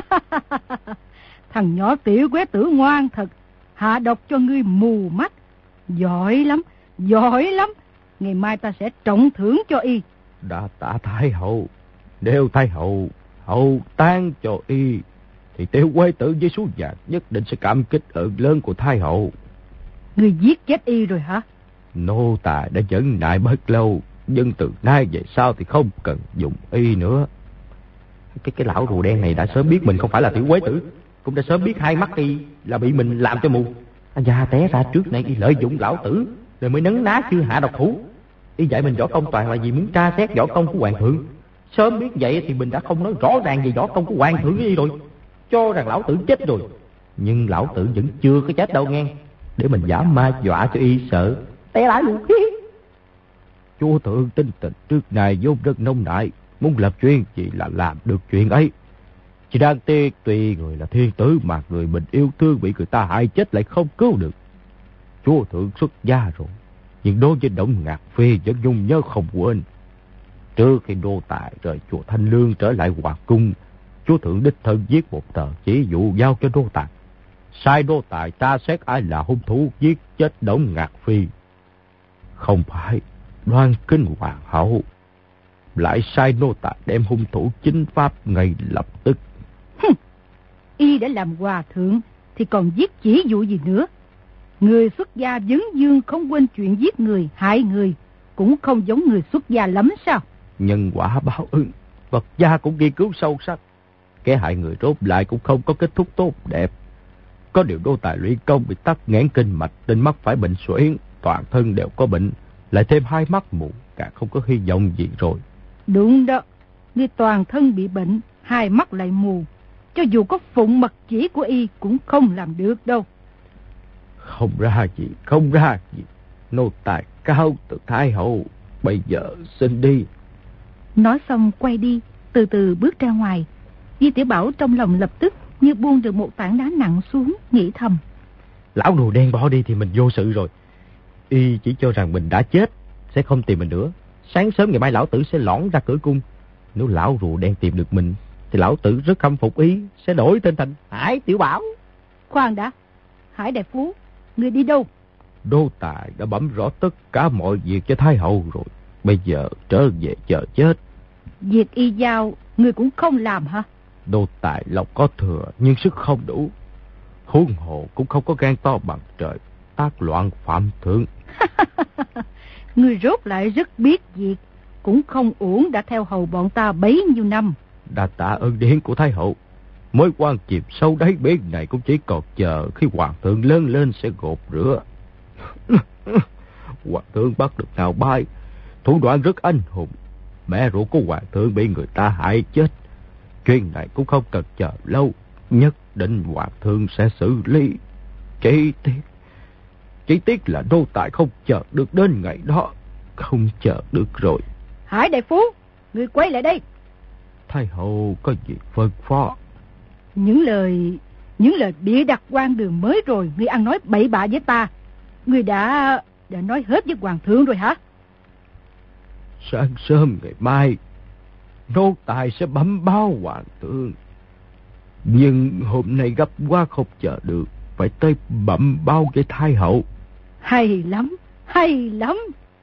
Thằng nhỏ Tiểu Quế Tử ngoan thật, hạ độc cho ngươi mù mắt. Giỏi lắm, giỏi lắm. Ngày mai ta sẽ trọng thưởng cho y. Đã tạ Thái hậu. Nếu Thái hậu hậu tán cho y, thì Tiểu Quế Tử với số vàng nhất định sẽ cảm kích ơn lớn của Thái hậu. Ngươi giết chết y rồi hả? Nô tài đã nhẫn nại bất lâu, nhưng từ nay về sau thì không cần dùng y nữa. Cái cái lão rùa đen này đã sớm biết mình không phải là Tiểu Quế Tử, cũng đã sớm biết hai mắt y là bị mình làm cho mù. Anh già té ra trước này y lợi dụng lão tử, rồi mới nấn ná chưa hạ độc thủ. Y dạy mình võ công toàn là vì muốn tra xét võ công của hoàng thượng. Sớm biết vậy thì mình đã không nói rõ ràng về võ công của hoàng thượng với Y rồi, cho rằng lão tử chết rồi. Nhưng lão tử vẫn chưa có chết đâu nghe, để mình giả ma dọa cho Y sợ té lái luôn. Chúa thượng tinh tình trước này vốn rất nông nại, muốn làm chuyện gì là làm được chuyện ấy. Chỉ đáng tiếc tuy người là thiên tử mà người mình yêu thương bị người ta hại chết lại không cứu được. Chúa thượng xuất gia rồi, nhưng đối với Đổng Ngạc Phi vẫn nhung nhớ không quên. Trước khi nô tài rời chùa Thanh Lương trở lại hoàng cung, chúa thượng đích thân viết một tờ chỉ dụ giao cho nô tài, sai nô tài tra xét ai là hung thủ giết chết Đổng Ngạc Phi. Không phải Đoan Kinh hoàng hậu, lại sai nô tài đem hung thủ chính pháp ngay lập tức. Hừm, Y đã làm hòa thượng thì còn giết chỉ dụ gì nữa. Người xuất gia vấn dương không quên chuyện giết người hại người, cũng không giống người xuất gia lắm sao? Nhân quả báo ứng, Phật gia cũng nghiên cứu sâu sắc. Kẻ hại người rốt lại cũng không có kết thúc tốt đẹp. Có điều nô tài luyện công bị tắc nghẽn kinh mạch, nên mắt phải bệnh suyễn, toàn thân đều có bệnh, lại thêm hai mắt mù, càng không có hy vọng gì rồi. Đúng đó, ngươi toàn thân bị bệnh, hai mắt lại mù, cho dù có phụng mật chỉ của Y cũng không làm được đâu. Không ra gì, không ra gì. Nô tài cao từ Thái hậu, bây giờ xin đi. Nói xong quay đi, từ từ bước ra ngoài. Di Tiểu Bảo trong lòng lập tức như buông được một tảng đá nặng xuống, nghĩ thầm. Lão rùa đen bỏ đi thì mình vô sự rồi. Y chỉ cho rằng mình đã chết, sẽ không tìm mình nữa. Sáng sớm ngày mai lão tử sẽ lỏn ra cửa cung. Nếu lão rùa đen tìm được mình thì lão tử rất khâm phục Y, sẽ đổi tên thành Hải Tiểu Bảo. Khoan đã, Hải đại phú, ngươi đi đâu? Đô tài đã bẩm rõ tất cả mọi việc cho Thái hậu rồi, bây giờ trở về chờ chết. Việc Y giao ngươi cũng không làm hả? Đô tài lòng có thừa nhưng sức không đủ, huống hồ cũng không có gan to bằng trời, tác loạn phạm thượng. Ngươi rốt lại rất biết việc, cũng không uổng đã theo hầu bọn ta bấy nhiêu năm. Đã tạ ơn điển của Thái hậu, mối quan chìm sâu đáy biển này cũng chỉ còn chờ khi hoàng thượng lớn lên sẽ gột rửa. Hoàng thượng bắt được Ngao Bai, thủ đoạn rất anh hùng. Mẹ ruột của hoàng thượng bị người ta hại chết, chuyện này cũng không cần chờ lâu, nhất định hoàng thượng sẽ xử lý. Chỉ tiếc, chỉ tiếc là nô tài không chờ được đến ngày đó, không chờ được rồi. Hải đại phú, ngươi quay lại đây. Thái hậu có gì phân phó? Những lời, những lời bịa đặt quan đường mới rồi, ngươi ăn nói bậy bạ với ta. Ngươi đã, đã nói hết với hoàng thượng rồi hả? Sáng sớm ngày mai, nô tài sẽ bấm báo hoàng thượng. Nhưng hôm nay gấp quá không chờ được, phải tới bẩm báo với Thái hậu. Hay lắm, hay lắm.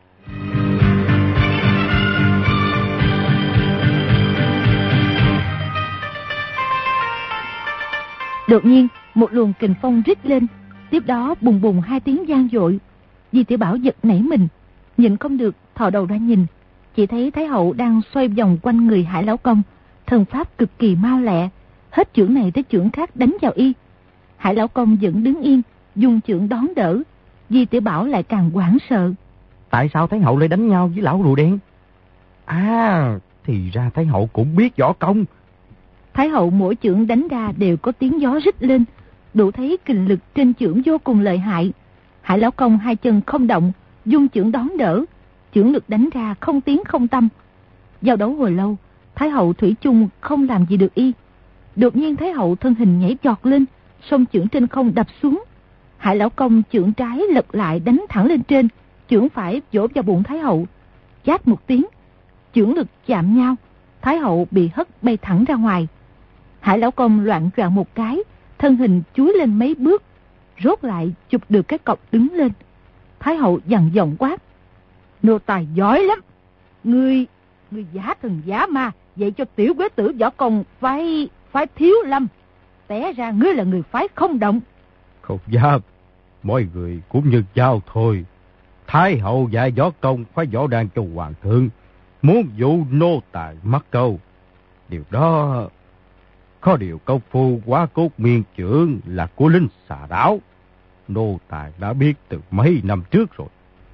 Đột nhiên, một luồng kình phong rít lên, tiếp đó bùng bùng hai tiếng vang dội. Di Tiểu Bảo giật nảy mình, nhìn không được, thò đầu ra nhìn, chỉ thấy Thái hậu đang xoay vòng quanh người Hải Lão Công, thần pháp cực kỳ mau lẹ, hết chưởng này tới chưởng khác đánh vào Y. Hải Lão Công vẫn đứng yên, dùng chưởng đón đỡ. Di Tiểu Bảo lại càng hoảng sợ. Tại sao Thái hậu lại đánh nhau với lão rùa đen? À, thì ra Thái hậu cũng biết võ công. Thái hậu mỗi chưởng đánh ra đều có tiếng gió rít lên, đủ thấy kình lực trên chưởng vô cùng lợi hại. Hải Lão Công hai chân không động, dung chưởng đón đỡ, chưởng lực đánh ra không tiếng không tâm. Giao đấu hồi lâu, Thái hậu thủy chung không làm gì được Y. Đột nhiên Thái hậu thân hình nhảy giọt lên, song chưởng trên không đập xuống. Hải Lão Công chưởng trái lật lại đánh thẳng lên trên, chưởng phải vỗ vào bụng Thái hậu. Chát một tiếng, chưởng lực chạm nhau, Thái hậu bị hất bay thẳng ra ngoài. Hải Lão Công loạn choạng một cái, thân hình chúi lên mấy bước, rốt lại chụp được cái cọc đứng lên. Thái hậu dằn giọng quát: Nô tài giỏi lắm, ngươi, ngươi giả thần giả ma, vậy cho tiểu quế tử võ công phải, phải thiếu lâm. Té ra ngươi là người phái không động. Không dám, mọi người cũng như nhau thôi. Thái hậu dạy võ công phải võ đan cho hoàng thượng, muốn dụ nô tài mắc câu. Điều đó, có điều công phu quá cốt miên chưởng là của linh xà đảo, nô tài đã biết từ mấy năm trước rồi.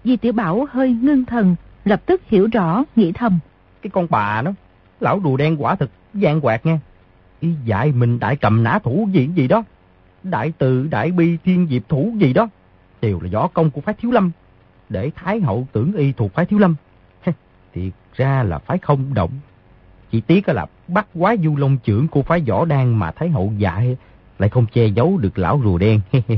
Di Tiểu Bảo hơi ngưng thần, lập tức hiểu rõ, nghĩ thầm. Cái con bà nó, lão rùa đen quả thực gian quạt nha. Y dạy mình đại cầm nã thủ gì gì đó, đại từ đại bi thiên diệp thủ gì đó, đều là võ công của phái Thiếu Lâm, để Thái hậu tưởng y thuộc phái Thiếu Lâm. Thiệt ra là phái Không Động. Chỉ tiếc là bắt quái du long trưởng của phái Võ Đan mà Thái hậu dạy lại không che giấu được lão rùa đen.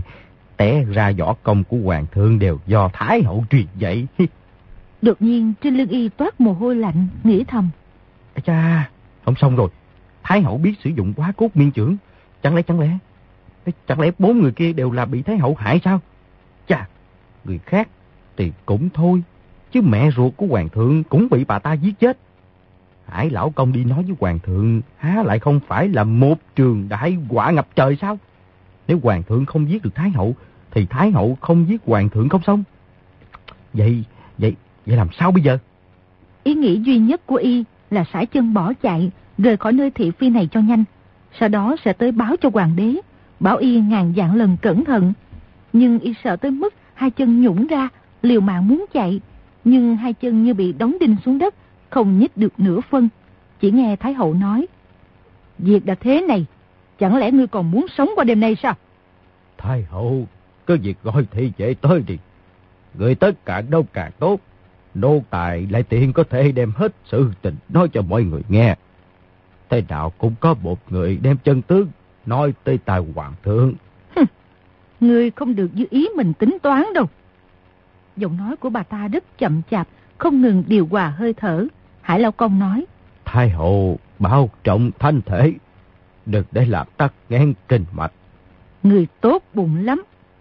Té ra võ công của hoàng thượng đều do Thái hậu truyền dạy. Đột nhiên trên lưng y toát mồ hôi lạnh, nghĩ thầm. À cha, không xong rồi. Thái hậu biết sử dụng quá cốt miên trưởng. Chẳng lẽ chẳng lẽ Chẳng lẽ bốn người kia đều là bị Thái hậu hại sao? Chà, người khác thì cũng thôi, chứ mẹ ruột của hoàng thượng cũng bị bà ta giết chết. Hải lão công đi nói với hoàng thượng, há lại không phải là một trường đại họa ngập trời sao? Nếu hoàng thượng không giết được Thái hậu, thì Thái hậu không giết hoàng thượng không xong. Vậy, vậy, vậy làm sao bây giờ? Ý nghĩ duy nhất của y là sải chân bỏ chạy, rời khỏi nơi thị phi này cho nhanh. Sau đó sẽ tới báo cho hoàng đế, bảo y ngàn vạn lần cẩn thận. Nhưng y sợ tới mức hai chân nhũn ra, liều mạng muốn chạy, nhưng hai chân như bị đóng đinh xuống đất, không nhích được nửa phân. Chỉ nghe Thái hậu nói, việc đã thế này, chẳng lẽ ngươi còn muốn sống qua đêm nay sao? Thái hậu, cứ việc gọi thị vệ tới đi. Người tất cả đâu càng tốt. Nô tài lại tiện có thể đem hết sự tình nói cho mọi người nghe. Thế nào cũng có một người đem chân tướng nói tới tai hoàng thượng. Hừm, ngươi không được như ý mình tính toán đâu. Giọng nói của bà ta rất chậm chạp, không ngừng điều hòa hơi thở. Hải Lão Công nói, Thái hậu bảo trọng thân thể, đừng để làm tắc nghẽn kinh mạch. Người tốt bụng lắm.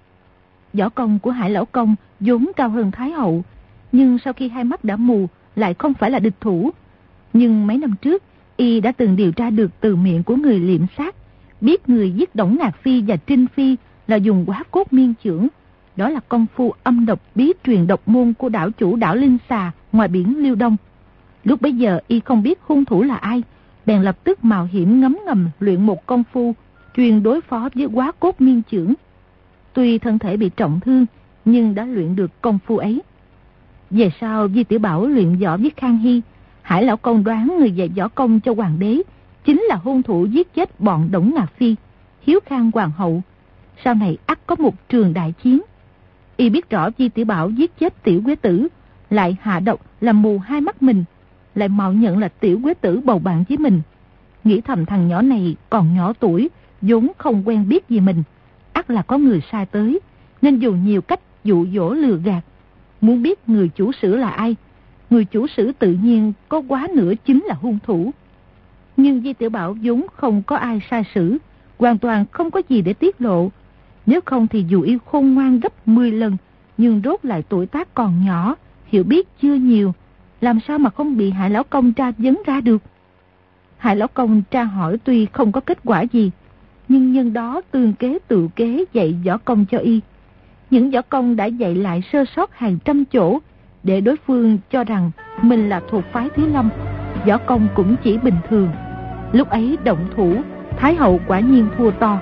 Võ công của Hải Lão Công vốn cao hơn Thái hậu, nhưng sau khi hai mắt đã mù lại không phải là địch thủ. Nhưng mấy năm trước y đã từng điều tra được từ miệng của người liệm sát, biết người giết Đổng Ngạc Phi và Trinh Phi là dùng quá cốt miên chưởng. Đó là công phu âm độc bí truyền độc môn của đảo chủ đảo Linh Xà ngoài biển Liêu Đông. Lúc bấy giờ y không biết hung thủ là ai, bèn lập tức mạo hiểm ngấm ngầm luyện một công phu chuyên đối phó với quá cốt miên chưởng. Tuy thân thể bị trọng thương, nhưng đã luyện được công phu ấy. Về sau Di Tiểu Bảo luyện võ với Khang Hy, Hải Lão Công đoán người dạy võ công cho hoàng đế chính là hung thủ giết chết bọn Đổng Ngạc Phi, Hiếu Khang hoàng hậu. Sau này ắt có một trường đại chiến. Y biết rõ Di Tiểu Bảo giết chết Tiểu Quế Tử, lại hạ độc làm mù hai mắt mình, lại mạo nhận là Tiểu Quế Tử bầu bạn với mình. Nghĩ thầm thằng nhỏ này còn nhỏ tuổi, vốn không quen biết gì mình, ắt là có người sai tới, nên dùng nhiều cách dụ dỗ lừa gạt. Muốn biết người chủ sử là ai, người chủ sử tự nhiên có quá nữa chính là hung thủ. Nhưng Di Tiểu Bảo vốn không có ai sai sử, hoàn toàn không có gì để tiết lộ. Nếu không thì dù y khôn ngoan gấp mười lần, nhưng rốt lại tuổi tác còn nhỏ, hiểu biết chưa nhiều, làm sao mà không bị Hải Lão Công tra vấn ra được. Hải Lão Công tra hỏi tuy không có kết quả gì, nhưng nhân đó tương kế tự kế dạy võ công cho y. Những võ công đã dạy lại sơ sót hàng trăm chỗ, để đối phương cho rằng mình là thuộc phái Thiếu Lâm, võ công cũng chỉ bình thường. Lúc ấy động thủ, Thái hậu quả nhiên thua to.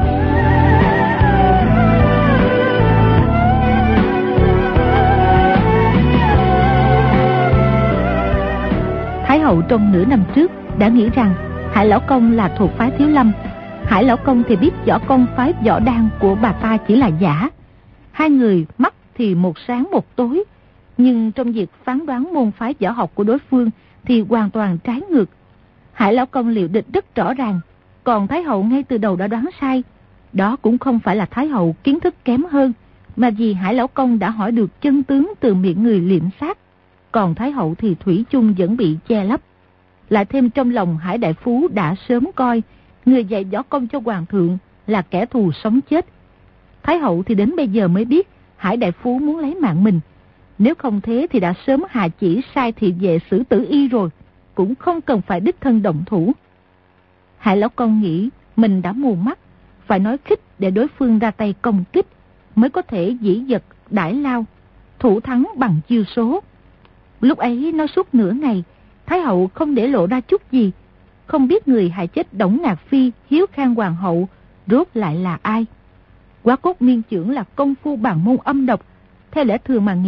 Thái hậu trong nửa năm trước đã nghĩ rằng Hải Lão Công là thuộc phái Thiếu Lâm. Hải Lão Công thì biết võ công phái Võ Đan của bà ta chỉ là giả. Hai người mắt thì một sáng một tối, nhưng trong việc phán đoán môn phái võ học của đối phương thì hoàn toàn trái ngược. Hải Lão Công liệu địch rất rõ ràng, còn Thái hậu ngay từ đầu đã đoán sai. Đó cũng không phải là Thái hậu kiến thức kém hơn, mà vì Hải Lão Công đã hỏi được chân tướng từ miệng người liệm sát, còn Thái hậu thì thủy chung vẫn bị che lấp. Lại thêm trong lòng Hải Đại Phú đã sớm coi người dạy võ công cho hoàng thượng là kẻ thù sống chết. Thái hậu thì đến bây giờ mới biết Hải Đại Phú muốn lấy mạng mình. Nếu không thế thì đã sớm hạ chỉ sai thị vệ xử tử y rồi, cũng không cần phải đích thân động thủ. Hải Lão Công nghĩ mình đã mù mắt, phải nói khích để đối phương ra tay công kích, mới có thể dĩ dật đãi lao, thủ thắng bằng chiêu số. Lúc ấy nói suốt nửa ngày, Thái hậu không để lộ ra chút gì, không biết người hại chết Đổng Ngạc Phi, Hiếu Khang hoàng hậu rốt lại là ai. Quá cốt miên chưởng là công phu bằng môn âm độc, theo lẽ thường mà nghĩ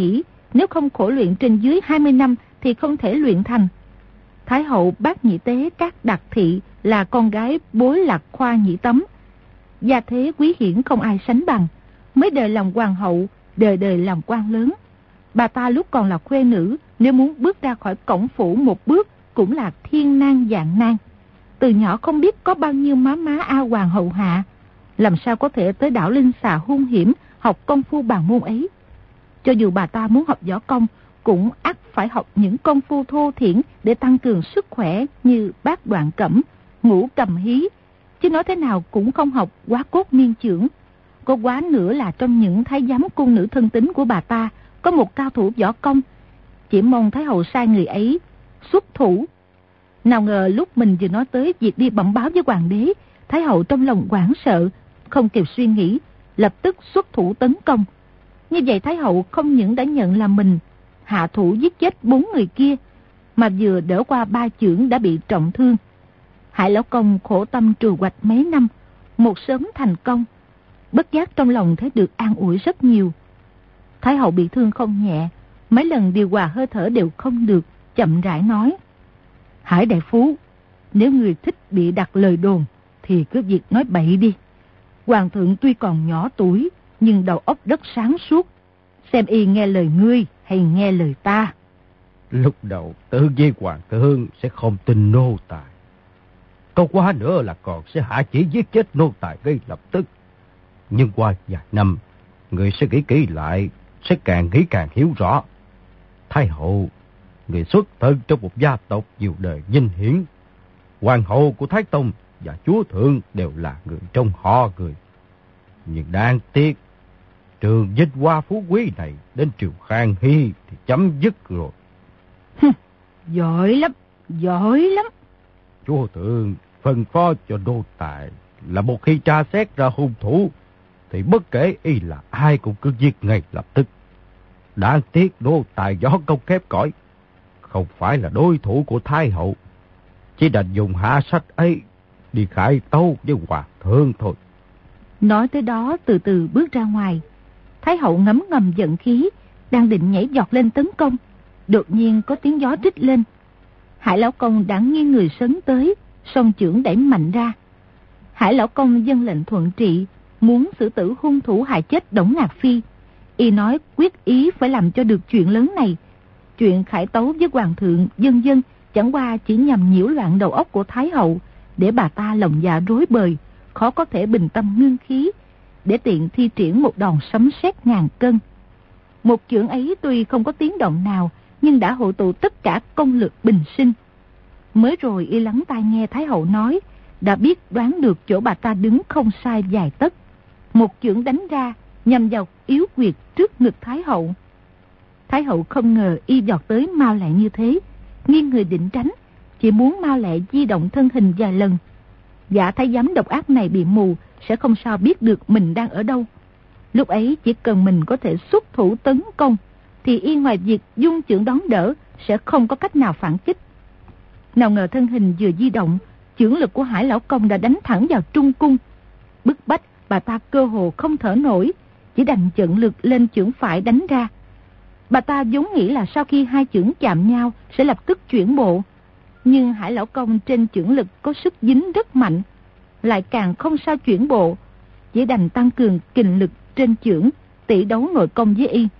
nếu không khổ luyện trên dưới hai mươi năm thì không thể luyện thành. Thái hậu Bát Nhĩ Tế Các Đặc Thị là con gái Bối Lạc Khoa Nhĩ Tấm. Gia thế quý hiển không ai sánh bằng, mấy đời làm hoàng hậu, đời đời làm quan lớn. Bà ta lúc còn là khuê nữ, nếu muốn bước ra khỏi cổng phủ một bước cũng là thiên nan vạn nan. Từ nhỏ không biết có bao nhiêu má má A Hoàng hầu hạ, làm sao có thể tới đảo Linh Xà hung hiểm học công phu bàn môn ấy. Cho dù bà ta muốn học võ công, cũng ắt phải học những công phu thô thiển để tăng cường sức khỏe như bát đoạn cẩm, ngũ cầm hí, chứ nói thế nào cũng không học quá cốt miên chưởng. Có quá nữa là trong những thái giám cung nữ thân tín của bà ta có một cao thủ võ công, chỉ mong Thái hậu sai người ấy xuất thủ. Nào ngờ lúc mình vừa nói tới việc đi bẩm báo với hoàng đế, Thái hậu trong lòng hoảng sợ, không kịp suy nghĩ, lập tức xuất thủ tấn công. Như vậy Thái hậu không những đã nhận là mình hạ thủ giết chết bốn người kia, mà vừa đỡ qua ba chưởng đã bị trọng thương. Hải lão công khổ tâm trù hoạch mấy năm, một sớm thành công, bất giác trong lòng thấy được an ủi rất nhiều. Thái hậu bị thương không nhẹ, mấy lần điều hòa hơi thở đều không được, chậm rãi nói: Hải đại phú, nếu người thích bị đặt lời đồn thì cứ việc nói bậy đi. Hoàng thượng tuy còn nhỏ tuổi, nhưng đầu óc rất sáng suốt, xem y nghe lời ngươi hay nghe lời ta. Lúc đầu tự với hoàng thượng sẽ không tin nô tài, có quá nữa là còn sẽ hạ chỉ giết chết nô tài ngay lập tức. Nhưng qua vài năm, người sẽ nghĩ kỹ lại, sẽ càng nghĩ càng hiểu rõ. Thái hậu, người xuất thân trong một gia tộc nhiều đời vinh hiển. Hoàng hậu của Thái Tông và chúa thượng đều là người trong họ người. Nhưng đáng tiếc, trường vinh hoa phú quý này đến triều Khang Hy thì chấm dứt rồi. Giỏi lắm, giỏi lắm. Chúa thượng phân phó cho nô tài là một khi tra xét ra hung thủ thì bất kể y là ai cũng cứ giết ngay lập tức. Đáng tiếc nô tài võ công kém cỏi, không phải là đối thủ của Thái hậu, chỉ đành dùng hạ sách ấy đi khải tấu với hoàng thượng thôi. Nói tới đó từ từ bước ra ngoài. Thái hậu ngấm ngầm giận khí, đang định nhảy giọt lên tấn công, đột nhiên có tiếng gió rít lên. Hải lão công đã nghiêng người sấn tới, song chưởng đẩy mạnh ra. Hải lão công dâng lệnh thuận trị, muốn xử tử hung thủ hại chết Đổng Ngạc Phi. Y nói quyết ý phải làm cho được chuyện lớn này. Chuyện khải tấu với hoàng thượng dân dân chẳng qua chỉ nhằm nhiễu loạn đầu óc của Thái hậu, để bà ta lòng dạ rối bời, khó có thể bình tâm ngưng khí, để tiện thi triển một đòn sấm sét ngàn cân. Một chưởng ấy tuy không có tiếng động nào, nhưng đã hội tụ tất cả công lực bình sinh. Mới rồi y lắng tai nghe Thái hậu nói, đã biết đoán được chỗ bà ta đứng không sai vài tấc. Một chưởng đánh ra, nhằm vào yếu quyệt trước ngực Thái hậu. Thái hậu không ngờ y giọt tới mau lẹ như thế, nghiêng người định tránh, chỉ muốn mau lẹ di động thân hình vài lần. Gã thái giám độc ác này bị mù, sẽ không sao biết được mình đang ở đâu. Lúc ấy chỉ cần mình có thể xuất thủ tấn công, thì y ngoài việc dung chưởng đón đỡ, sẽ không có cách nào phản kích. Nào ngờ thân hình vừa di động, chưởng lực của Hải lão công đã đánh thẳng vào trung cung. Bức bách bà ta cơ hồ không thở nổi, chỉ đành chận lực lên chưởng phải đánh ra. Bà ta vốn nghĩ là sau khi hai chưởng chạm nhau sẽ lập tức chuyển bộ, nhưng Hải lão công trên chưởng lực có sức dính rất mạnh, lại càng không sao chuyển bộ, chỉ đành tăng cường kình lực trên chưởng, tỷ đấu nội công với y.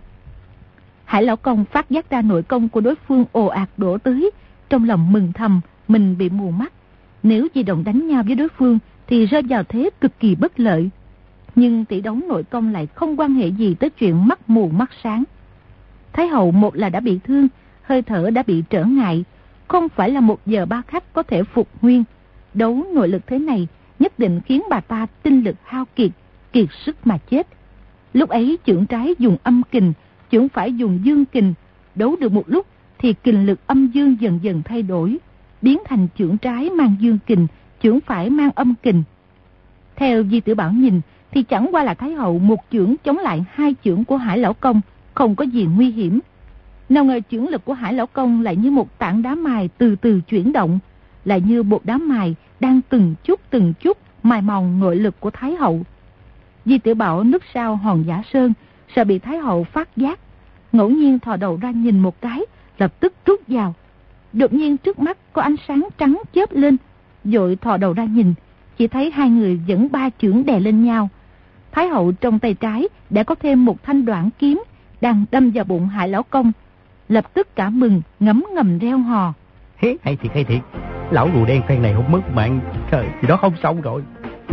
Hải lão công phát giác ra nội công của đối phương ồ ạt đổ tới, trong lòng mừng thầm mình bị mù mắt. Nếu di động đánh nhau với đối phương thì rơi vào thế cực kỳ bất lợi. Nhưng tỷ đấu nội công lại không quan hệ gì tới chuyện mắt mù mắt sáng. Thái hậu một là đã bị thương, hơi thở đã bị trở ngại, không phải là một giờ ba khắc có thể phục nguyên. Đấu nội lực thế này nhất định khiến bà ta tinh lực hao kiệt, kiệt sức mà chết. Lúc ấy chưởng trái dùng âm kình, chưởng phải dùng dương kình. Đấu được một lúc thì kình lực âm dương dần dần thay đổi, biến thành chưởng trái mang dương kình, chưởng phải mang âm kình. Theo Di Tử Bảo nhìn thì chẳng qua là Thái hậu một chưởng chống lại hai chưởng của Hải lão công, không có gì nguy hiểm. Nào ngờ chưởng lực của Hải lão công lại như một tảng đá mài từ từ chuyển động, lại như một đám mài đang từng chút từng chút mài mòn nội lực của Thái hậu. Di Tử Bảo núp sau hòn giả sơn, sợ bị Thái hậu phát giác, ngẫu nhiên thò đầu ra nhìn một cái, lập tức rút vào. Đột nhiên trước mắt có ánh sáng trắng chớp lên, vội thò đầu ra nhìn, chỉ thấy hai người dẫn ba chưởng đè lên nhau. Thái hậu trong tay trái đã có thêm một thanh đoạn kiếm đang đâm vào bụng Hải lão công, lập tức cả mừng ngấm ngầm reo hò. Hế, hay thiệt hay thiệt, lão rùa đen phen này không mất mạng, trời thì đó không xong rồi.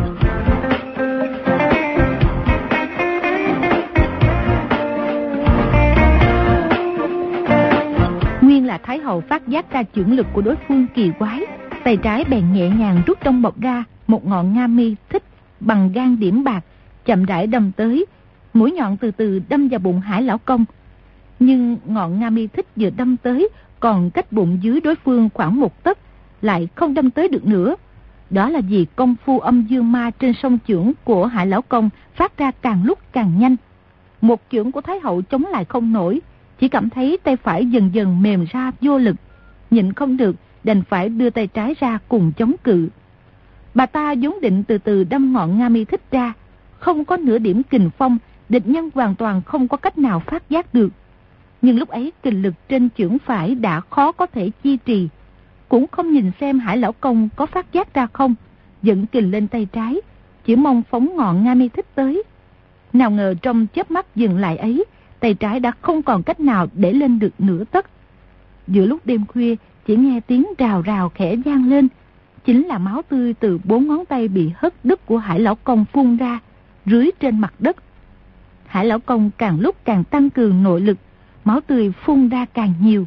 Nguyên là Thái hậu phát giác ra chưởng lực của đối phương kỳ quái, tay trái bèn nhẹ nhàng rút trong bọc ra một ngọn nga mi thích bằng gan điểm bạc, chậm rãi đâm tới, mũi nhọn từ từ đâm vào bụng Hải lão công. Nhưng ngọn nga mi thích vừa đâm tới còn cách bụng dưới đối phương khoảng một tấc, lại không đâm tới được nữa. Đó là vì công phu âm dương ma trên song chưởng của Hải lão công phát ra càng lúc càng nhanh. Một chưởng của Thái hậu chống lại không nổi, chỉ cảm thấy tay phải dần dần mềm ra vô lực, nhịn không được đành phải đưa tay trái ra cùng chống cự. Bà ta vốn định từ từ đâm ngọn nga mi thích ra, không có nửa điểm kình phong, địch nhân hoàn toàn không có cách nào phát giác được. Nhưng lúc ấy kình lực trên chưởng phải đã khó có thể chi trì, cũng không nhìn xem Hải lão công có phát giác ra không, dẫn kình lên tay trái, chỉ mong phóng ngọn nga mi thích tới. Nào ngờ trong chớp mắt dừng lại ấy, tay trái đã không còn cách nào để lên được nửa tấc. Giữa lúc đêm khuya, chỉ nghe tiếng rào rào khẽ vang lên, chính là máu tươi từ bốn ngón tay bị hất đứt của Hải lão công phun ra, rưới trên mặt đất. Hải lão công càng lúc càng tăng cường nội lực, máu tươi phun ra càng nhiều.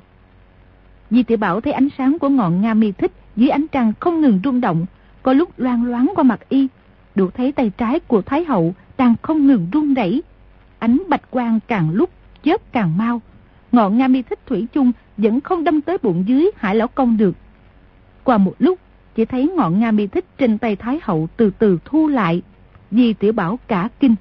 Di Tiểu Bảo thấy ánh sáng của ngọn nga mi thích dưới ánh trăng không ngừng rung động, có lúc loang loáng qua mặt y, đủ thấy tay trái của Thái hậu đang không ngừng run rẩy. Ánh bạch quang càng lúc chớp càng mau, ngọn nga mi thích thủy chung vẫn không đâm tới bụng dưới Hải lão công được. Qua một lúc, chỉ thấy ngọn nga mi thích trên tay Thái hậu từ từ thu lại. Di Tiểu Bảo cả kinh.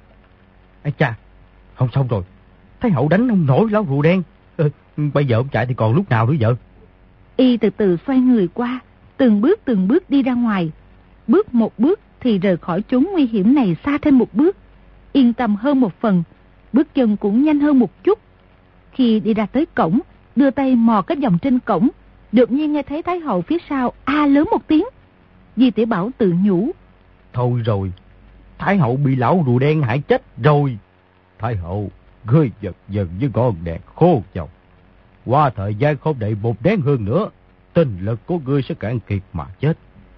Ây cha, không xong rồi, Thái hậu đánh không nổi lão rùa đen. Ừ, bây giờ ông chạy thì còn lúc nào nữa vợ? Y từ từ xoay người qua, từng bước từng bước đi ra ngoài. Bước một bước thì rời khỏi chốn nguy hiểm này xa thêm một bước, yên tâm hơn một phần, bước chân cũng nhanh hơn một chút. Khi đi ra tới cổng, đưa tay mò cái vòng trên cổng, đột nhiên nghe thấy Thái hậu phía sau a lớn một tiếng. Di Tiểu Bảo tự nhủ, thôi rồi, Thái hậu bị lão rùa đen hại chết rồi. Thái hậu, ngươi giật dần với ngọn đèn khô dầu, qua thời gian không đầy một nén hương nữa, tinh lực của ngươi sẽ cạn kiệt mà chết.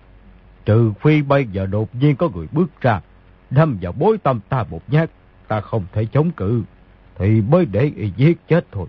Trừ phi bây giờ đột nhiên có người bước ra, đâm vào bối tâm ta một nhát, ta không thể chống cự, thì mới để y giết chết thôi.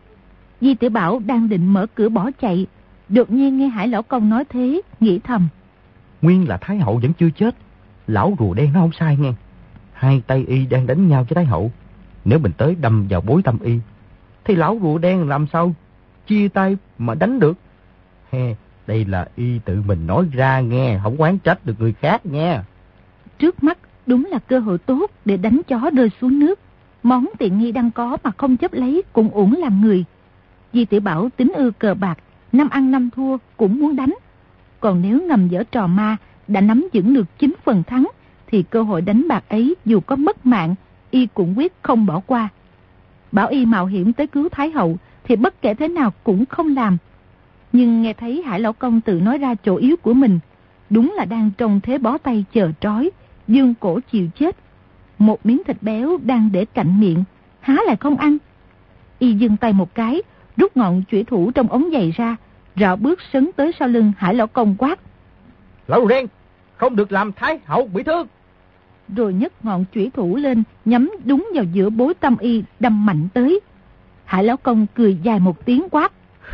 Di Tiểu Bảo đang định mở cửa bỏ chạy, đột nhiên nghe Hải lão công nói thế, nghĩ thầm, nguyên là Thái hậu vẫn chưa chết, lão rùa đen nó không sai nghe. Hai tay y đang đánh nhau với Thái hậu, nếu mình tới đâm vào bối tâm y, thì lão rùa đen làm sao chia tay mà đánh được. He, đây là y tự mình nói ra nghe, không oán trách được người khác nghe. Trước mắt đúng là cơ hội tốt để đánh chó rơi xuống nước. Món tiện nghi đang có mà không chấp lấy cũng uổng làm người. Di Tiểu Bảo tính ưa cờ bạc, năm ăn năm thua cũng muốn đánh. Còn nếu ngầm dở trò ma, đã nắm vững được chín phần thắng, thì cơ hội đánh bạc ấy dù có mất mạng, y cũng quyết không bỏ qua. Bảo y mạo hiểm tới cứu Thái hậu thì bất kể thế nào cũng không làm. Nhưng nghe thấy Hải lão công tự nói ra chỗ yếu của mình, đúng là đang trong thế bó tay chờ trói, dương cổ chịu chết. Một miếng thịt béo đang để cạnh miệng, há lại không ăn. Y dừng tay một cái, rút ngọn chủy thủ trong ống giày ra, rảo bước sấn tới sau lưng Hải lão công quát, lão rùa đen, không được làm Thái hậu bị thương. Rồi nhấc ngọn chủy thủ lên, nhắm đúng vào giữa bối tâm y, đâm mạnh tới. Hải lão công cười dài một tiếng quát,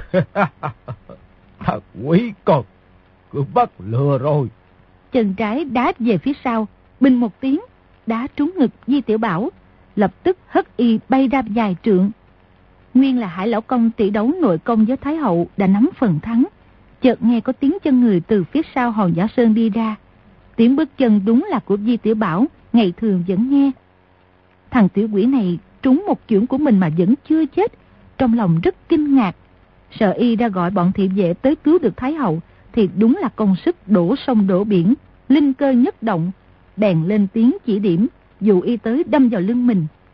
thật quý con, cứ bắt lừa rồi. Chân trái đá về phía sau, bình một tiếng, đá trúng ngực Di Tiểu Bảo, lập tức hất y bay ra dài trượng. Nguyên là Hải lão công tỷ đấu nội công với Thái hậu đã nắm phần thắng. Chợt nghe có tiếng chân người từ phía sau Hòn Giả Sơn đi ra. Tiếng bước chân đúng là của Di Tiểu Bảo, ngày thường vẫn nghe. Thằng tiểu quỷ này trúng một chưởng của mình mà vẫn chưa chết, trong lòng rất kinh ngạc. Sợ y ra gọi bọn thị vệ tới cứu được Thái hậu, thì đúng là công sức đổ sông đổ biển, linh cơ nhất động, bèn lên tiếng chỉ điểm, dụ y tới đâm vào lưng mình.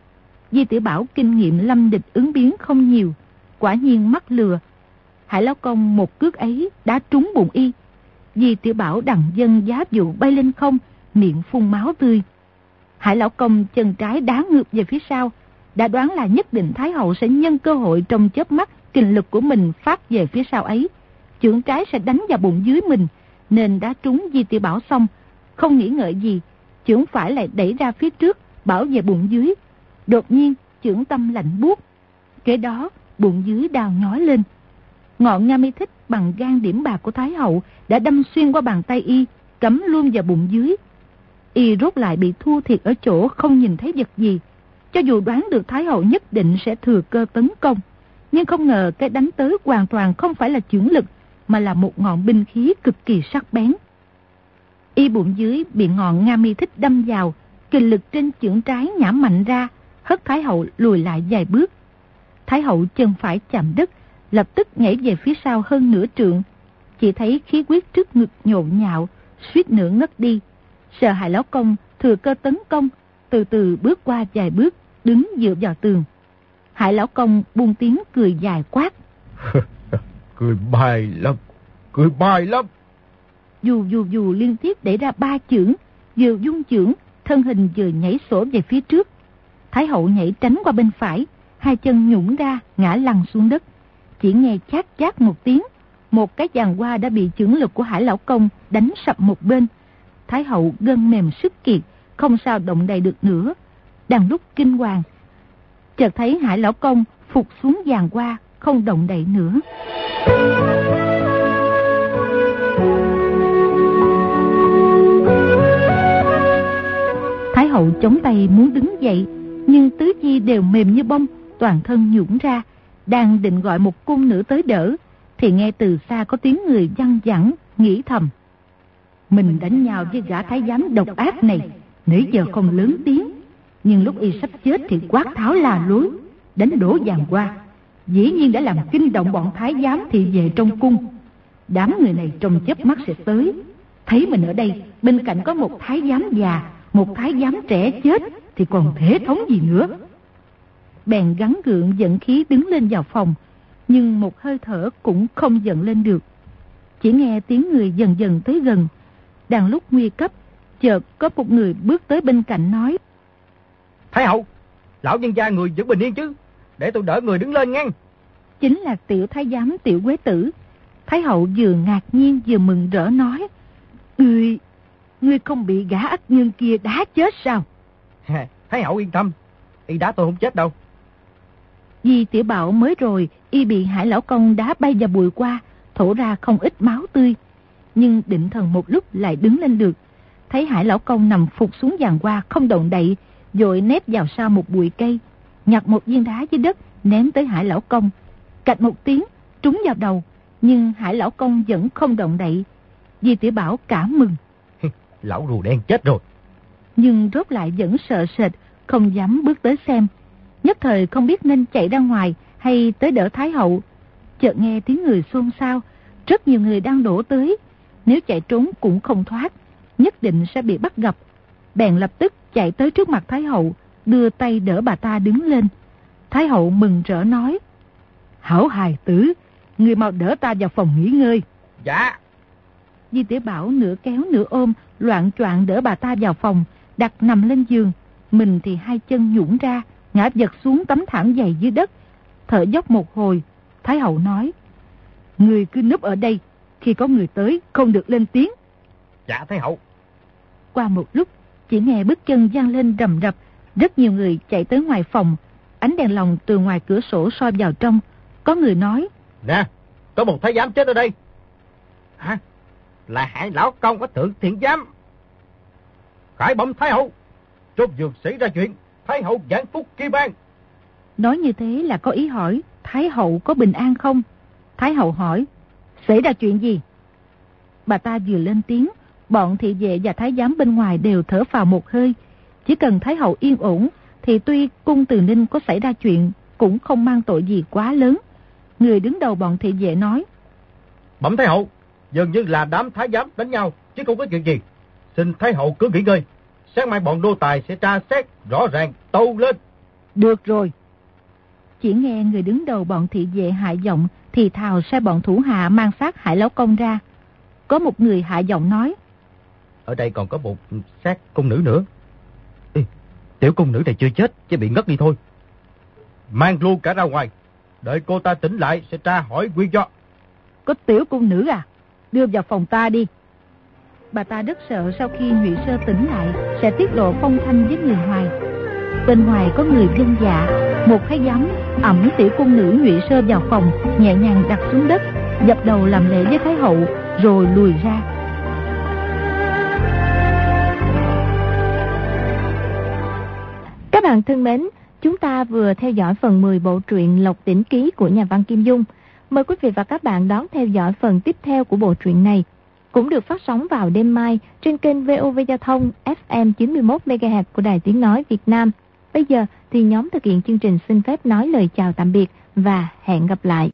Di Tiểu Bảo kinh nghiệm lâm địch ứng biến không nhiều, quả nhiên mắc lừa. Hải Lão Công một cước ấy đã trúng bụng y. Di Tiểu Bảo đằng dâng giá dụ bay lên không, miệng phun máu tươi. Hải Lão Công chân trái đá ngược về phía sau, đã đoán là nhất định Thái Hậu sẽ nhân cơ hội trong chớp mắt kình lực của mình phát về phía sau ấy, chưởng trái sẽ đánh vào bụng dưới mình, nên đá trúng Di Tiểu Bảo xong, không nghĩ ngợi gì, chưởng phải lại đẩy ra phía trước, bảo vệ bụng dưới. Đột nhiên chưởng tâm lạnh buốt, kế đó bụng dưới đau nhói lên. Ngọn Nga Mi Thích bằng gan điểm bạc của Thái Hậu đã đâm xuyên qua bàn tay y, cắm luôn vào bụng dưới. Y rốt lại bị thua thiệt ở chỗ không nhìn thấy vật gì. Cho dù đoán được Thái Hậu nhất định sẽ thừa cơ tấn công, nhưng không ngờ cái đánh tới hoàn toàn không phải là chưởng lực, mà là một ngọn binh khí cực kỳ sắc bén. Y bụng dưới bị ngọn Nga Mi Thích đâm vào, kình lực trên chưởng trái nhả mạnh ra, hất Thái Hậu lùi lại vài bước. Thái Hậu chân phải chạm đất, lập tức nhảy về phía sau hơn nửa trượng. Chỉ thấy khí huyết trước ngực nhộn nhạo, suýt nữa ngất đi. Sợ Hải Lão Công thừa cơ tấn công, từ từ bước qua vài bước, đứng dựa vào tường. Hải Lão Công buông tiếng cười dài quát. Cười bài lắm, cười bài lắm. Dù dù dù liên tiếp đẩy ra ba chưởng, vừa dung chưởng, thân hình vừa nhảy sổ về phía trước. Thái Hậu nhảy tránh qua bên phải, hai chân nhũn ra, ngã lăn xuống đất. Chỉ nghe chát chát một tiếng, một cái giàn hoa đã bị chưởng lực của Hải Lão Công đánh sập một bên. Thái Hậu gân mềm sức kiệt, không sao động đậy được nữa. Đang lúc kinh hoàng, chợt thấy Hải Lão Công phục xuống giàn hoa, không động đậy nữa. Thái Hậu chống tay muốn đứng dậy, nhưng tứ chi đều mềm như bông, toàn thân nhũn ra. Đang định gọi một cung nữ tới đỡ, thì nghe từ xa có tiếng người văng vẳng, nghĩ thầm: mình đánh nhau với gã thái giám độc ác này, nãy giờ không lớn tiếng, nhưng lúc y sắp chết thì quát tháo la lối, đánh đổ giàn hoa, dĩ nhiên đã làm kinh động bọn thái giám thị vệ trong cung. Đám người này trong chớp mắt sẽ tới, thấy mình ở đây, bên cạnh có một thái giám già, một thái giám trẻ chết, thì còn thể thống gì nữa. Bèn gắng gượng dẫn khí đứng lên vào phòng, nhưng một hơi thở cũng không dẫn lên được. Chỉ nghe tiếng người dần dần tới gần. Đang lúc nguy cấp, chợt có một người bước tới bên cạnh nói: Thái Hậu, lão nhân gia người vẫn bình yên chứ, để tôi đỡ người đứng lên ngang. Chính là tiểu thái giám Tiểu Quế Tử. Thái Hậu vừa ngạc nhiên vừa mừng rỡ nói: Ngươi, ngươi không bị gã ác nhân kia đá chết sao? Thái Hậu yên tâm, y đá tôi không chết đâu. Di Tiểu Bảo mới rồi y bị Hải Lão Công đá bay vào bụi qua, thổ ra không ít máu tươi, nhưng định thần một lúc lại đứng lên được. Thấy Hải Lão Công nằm phục xuống giàn hoa không động đậy, vội nép vào sau một bụi cây, nhặt một viên đá dưới đất ném tới Hải Lão Công. Cạch một tiếng trúng vào đầu, nhưng Hải Lão Công vẫn không động đậy. Di Tiểu Bảo cảm mừng: lão rùa đen chết rồi. Nhưng rốt lại vẫn sợ sệt, không dám bước tới xem. Nhất thời không biết nên chạy ra ngoài hay tới đỡ Thái Hậu. Chợt nghe tiếng người xôn xao, rất nhiều người đang đổ tới. Nếu chạy trốn cũng không thoát, nhất định sẽ bị bắt gặp. Bèn lập tức chạy tới trước mặt Thái Hậu, đưa tay đỡ bà ta đứng lên. Thái Hậu mừng rỡ nói: Hảo hài tử, người mau đỡ ta vào phòng nghỉ ngơi. Dạ. Di Tiểu Bảo nửa kéo nửa ôm, loạn choạng đỡ bà ta vào phòng, đặt nằm lên giường. Mình thì hai chân nhũn ra, ngã vật xuống tấm thảm dày dưới đất, thở dốc một hồi. Thái Hậu nói: Người cứ núp ở đây, khi có người tới không được lên tiếng. Dạ Thái Hậu. Qua một lúc, chỉ nghe bước chân vang lên rầm rập, rất nhiều người chạy tới ngoài phòng. Ánh đèn lồng từ ngoài cửa sổ soi vào trong. Có người nói: Nè, có một thái giám chết ở đây. Hả? Là Hải Lão Công của Thượng Thiện Giám. Khải bẩm Thái Hậu, chốt dược xảy ra chuyện, Thái Hậu giảng phúc kỳ ban. Nói như thế là có ý hỏi Thái Hậu có bình an không. Thái Hậu hỏi: Xảy ra chuyện gì? Bà ta vừa lên tiếng, bọn thị vệ và thái giám bên ngoài đều thở phào một hơi. Chỉ cần Thái Hậu yên ổn thì tuy cung Từ Ninh có xảy ra chuyện cũng không mang tội gì quá lớn. Người đứng đầu bọn thị vệ nói: Bẩm Thái Hậu, dường như là đám thái giám đánh nhau, chứ không có chuyện gì. Xin Thái Hậu cứ nghỉ ngơi, sáng mai bọn nô tài sẽ tra xét rõ ràng tâu lên. Được rồi. Chỉ nghe người đứng đầu bọn thị vệ hạ giọng thì thào sai bọn thủ hạ mang xác Hải Lão Công ra. Có một người hạ giọng nói: Ở đây còn có một xác cung nữ nữa. Ê, tiểu cung nữ này chưa chết, chỉ bị ngất đi thôi. Mang luôn cả ra ngoài, đợi cô ta tỉnh lại sẽ tra hỏi nguyên do. Có tiểu cung nữ à? Đưa vào phòng ta đi. Bà ta rất sợ sau khi Nhụy Sơ tỉnh lại sẽ tiết lộ phong thanh với người ngoài. Bên ngoài có người dân dạ, một cái giám ẵm tiểu cung nữ Nhụy Sơ vào phòng, nhẹ nhàng đặt xuống đất, dập đầu làm lễ với Thái hậu, rồi lùi ra. Các bạn thân mến, chúng ta vừa theo dõi phần mười bộ truyện Lộc Tỉnh Ký của nhà văn Kim Dung. Mời quý vị và các bạn đón theo dõi phần tiếp theo của bộ truyện này, cũng được phát sóng vào đêm mai trên kênh vê o vê Giao thông ép em chín mươi mốt mê ga héc của Đài Tiếng Nói Việt Nam. Bây giờ thì nhóm thực hiện chương trình xin phép nói lời chào tạm biệt và hẹn gặp lại.